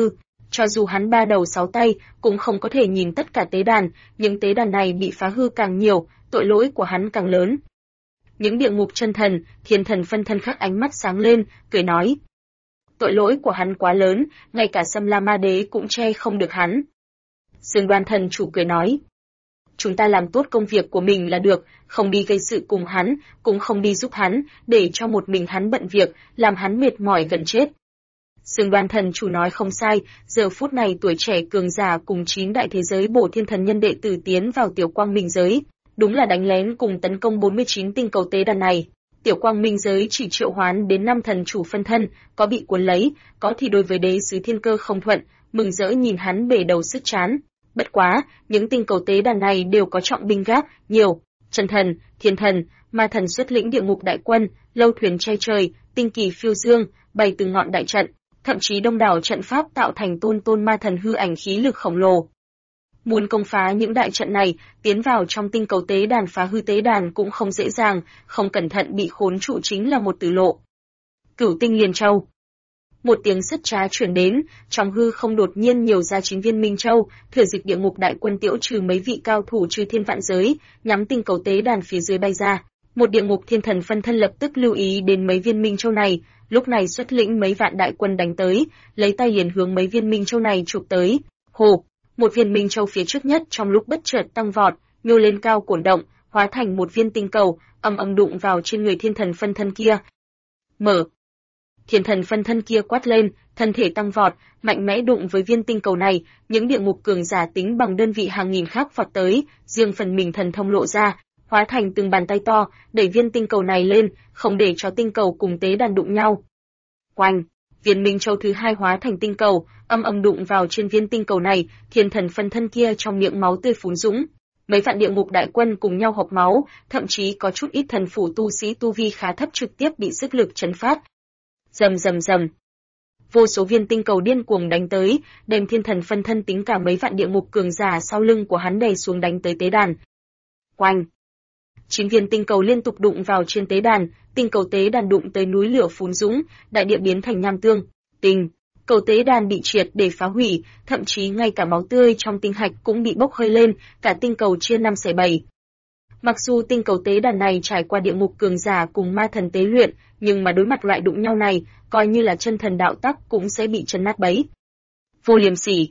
Cho dù hắn ba đầu sáu tay, cũng không có thể nhìn tất cả tế đàn, những tế đàn này bị phá hư càng nhiều, tội lỗi của hắn càng lớn. Những địa ngục chân thần, thiên thần phân thân khác ánh mắt sáng lên, cười nói. Tội lỗi của hắn quá lớn, ngay cả Sâm La Ma Đế cũng che không được hắn. Dương Đoan thần chủ cười nói. Chúng ta làm tốt công việc của mình là được, không đi gây sự cùng hắn, cũng không đi giúp hắn, để cho một mình hắn bận việc, làm hắn mệt mỏi gần chết. Dương Đoan thần chủ nói không sai, giờ phút này tuổi trẻ cường giả cùng 9 đại thế giới bổ thiên thần nhân đệ tử tiến vào tiểu quang minh giới, đúng là đánh lén cùng tấn công 49 tinh cầu tế đàn này. Tiểu quang minh giới chỉ triệu hoán đến 5 thần chủ phân thân, có bị cuốn lấy, có thì đối với đế sứ thiên cơ không thuận, mừng rỡ nhìn hắn bể đầu sứt trán. Bất quá, những tinh cầu tế đàn này đều có trọng binh gác, nhiều, chân thần, thiên thần, ma thần xuất lĩnh địa ngục đại quân, lâu thuyền che trời, tinh kỳ phiêu dương, bày từng ngọn đại trận, thậm chí đông đảo trận pháp tạo thành tôn tôn ma thần hư ảnh khí lực khổng lồ. Muốn công phá những đại trận này, tiến vào trong tinh cầu tế đàn phá hư tế đàn cũng không dễ dàng, không cẩn thận bị khốn trụ chính là một tử lộ. Cửu tinh liền châu. Một tiếng sứt trá truyền đến, trong hư không đột nhiên nhiều ra 9 viên minh châu, thừa dịp địa ngục đại quân tiễu trừ mấy vị cao thủ trừ thiên vạn giới, nhắm tinh cầu tế đàn phía dưới bay ra. Một địa ngục thiên thần phân thân lập tức lưu ý đến mấy viên minh châu này, lúc này xuất lĩnh mấy vạn đại quân đánh tới, lấy tay liền hướng mấy viên minh châu này chụp tới. Hồ, một viên minh châu phía trước nhất trong lúc bất chợt tăng vọt, nhô lên cao cuộn động, hóa thành một viên tinh cầu, ầm ầm đụng vào trên người thiên thần phân thân kia. Mở. Thiên thần phân thân kia quát lên, thân thể tăng vọt, mạnh mẽ đụng với viên tinh cầu này, những địa ngục cường giả tính bằng đơn vị hàng nghìn khác vọt tới, riêng phần mình thần thông lộ ra, hóa thành từng bàn tay to, đẩy viên tinh cầu này lên, không để cho tinh cầu cùng tế đàn đụng nhau. Oanh, viên minh châu thứ hai hóa thành tinh cầu, âm âm đụng vào trên viên tinh cầu này, thiên thần phân thân kia trong miệng máu tươi phún dũng. Mấy vạn địa ngục đại quân cùng nhau hộc máu, thậm chí có chút ít thần phủ tu sĩ tu vi khá thấp trực tiếp bị sức lực chấn phát. Rầm rầm rầm. Vô số viên tinh cầu điên cuồng đánh tới, đem thiên thần phân thân tính cả mấy vạn địa ngục cường giả sau lưng của hắn đè xuống đánh tới tế đàn. Oanh. 9 viên tinh cầu liên tục đụng vào trên tế đàn, tinh cầu tế đàn đụng tới núi lửa phún dũng, đại địa biến thành nham tương. Tinh cầu tế đàn bị triệt để phá hủy, thậm chí ngay cả máu tươi trong tinh hạch cũng bị bốc hơi lên, cả tinh cầu chia 5 xẻ 7. Mặc dù tinh cầu tế đàn này trải qua địa ngục cường giả cùng ma thần tế luyện, nhưng mà đối mặt loại đụng nhau này, coi như là chân thần đạo tắc cũng sẽ bị chấn nát bấy. Vô liêm sỉ.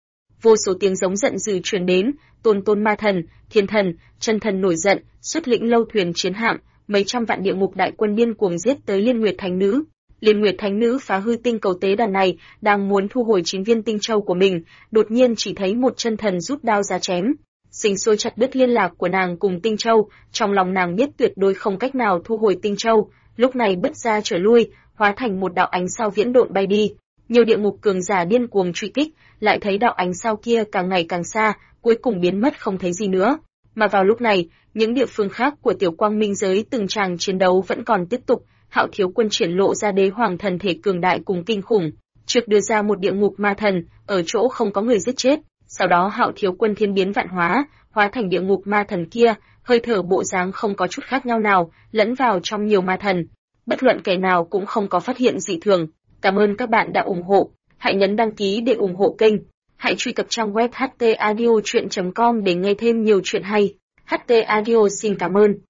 Vô số tiếng giống giận dữ truyền đến, tôn tôn ma thần, thiên thần, chân thần nổi giận, xuất lĩnh lâu thuyền chiến hạm, mấy trăm vạn địa ngục đại quân điên cuồng giết tới Liên Nguyệt Thánh Nữ. Liên Nguyệt Thánh Nữ phá hư tinh cầu tế đàn này, đang muốn thu hồi 9 viên tinh châu của mình, đột nhiên chỉ thấy một chân thần rút đao ra chém. Sinh sôi chặt đứt liên lạc của nàng cùng tinh châu, trong lòng nàng biết tuyệt đối không cách nào thu hồi tinh châu, lúc này bứt ra trở lui, hóa thành một đạo ánh sao viễn độn bay đi. Nhiều địa ngục cường giả điên cuồng truy kích, lại thấy đạo ánh sao kia càng ngày càng xa, cuối cùng biến mất không thấy gì nữa. Mà vào lúc này, những địa phương khác của tiểu quang minh giới từng tràng chiến đấu vẫn còn tiếp tục, Hạo Thiếu Quân triển lộ ra đế hoàng thần thể cường đại cùng kinh khủng, trước đưa ra một địa ngục ma thần, ở chỗ không có người giết chết. Sau đó Hạo Thiếu Quân thiên biến vạn hóa, hóa thành địa ngục ma thần kia, hơi thở bộ dáng không có chút khác nhau nào, lẫn vào trong nhiều ma thần. Bất luận kẻ nào cũng không có phát hiện dị thường. Cảm ơn các bạn đã ủng hộ. Hãy nhấn đăng ký để ủng hộ kênh. Hãy truy cập trang web htaudio.com để nghe thêm nhiều chuyện hay. HT Audio xin cảm ơn.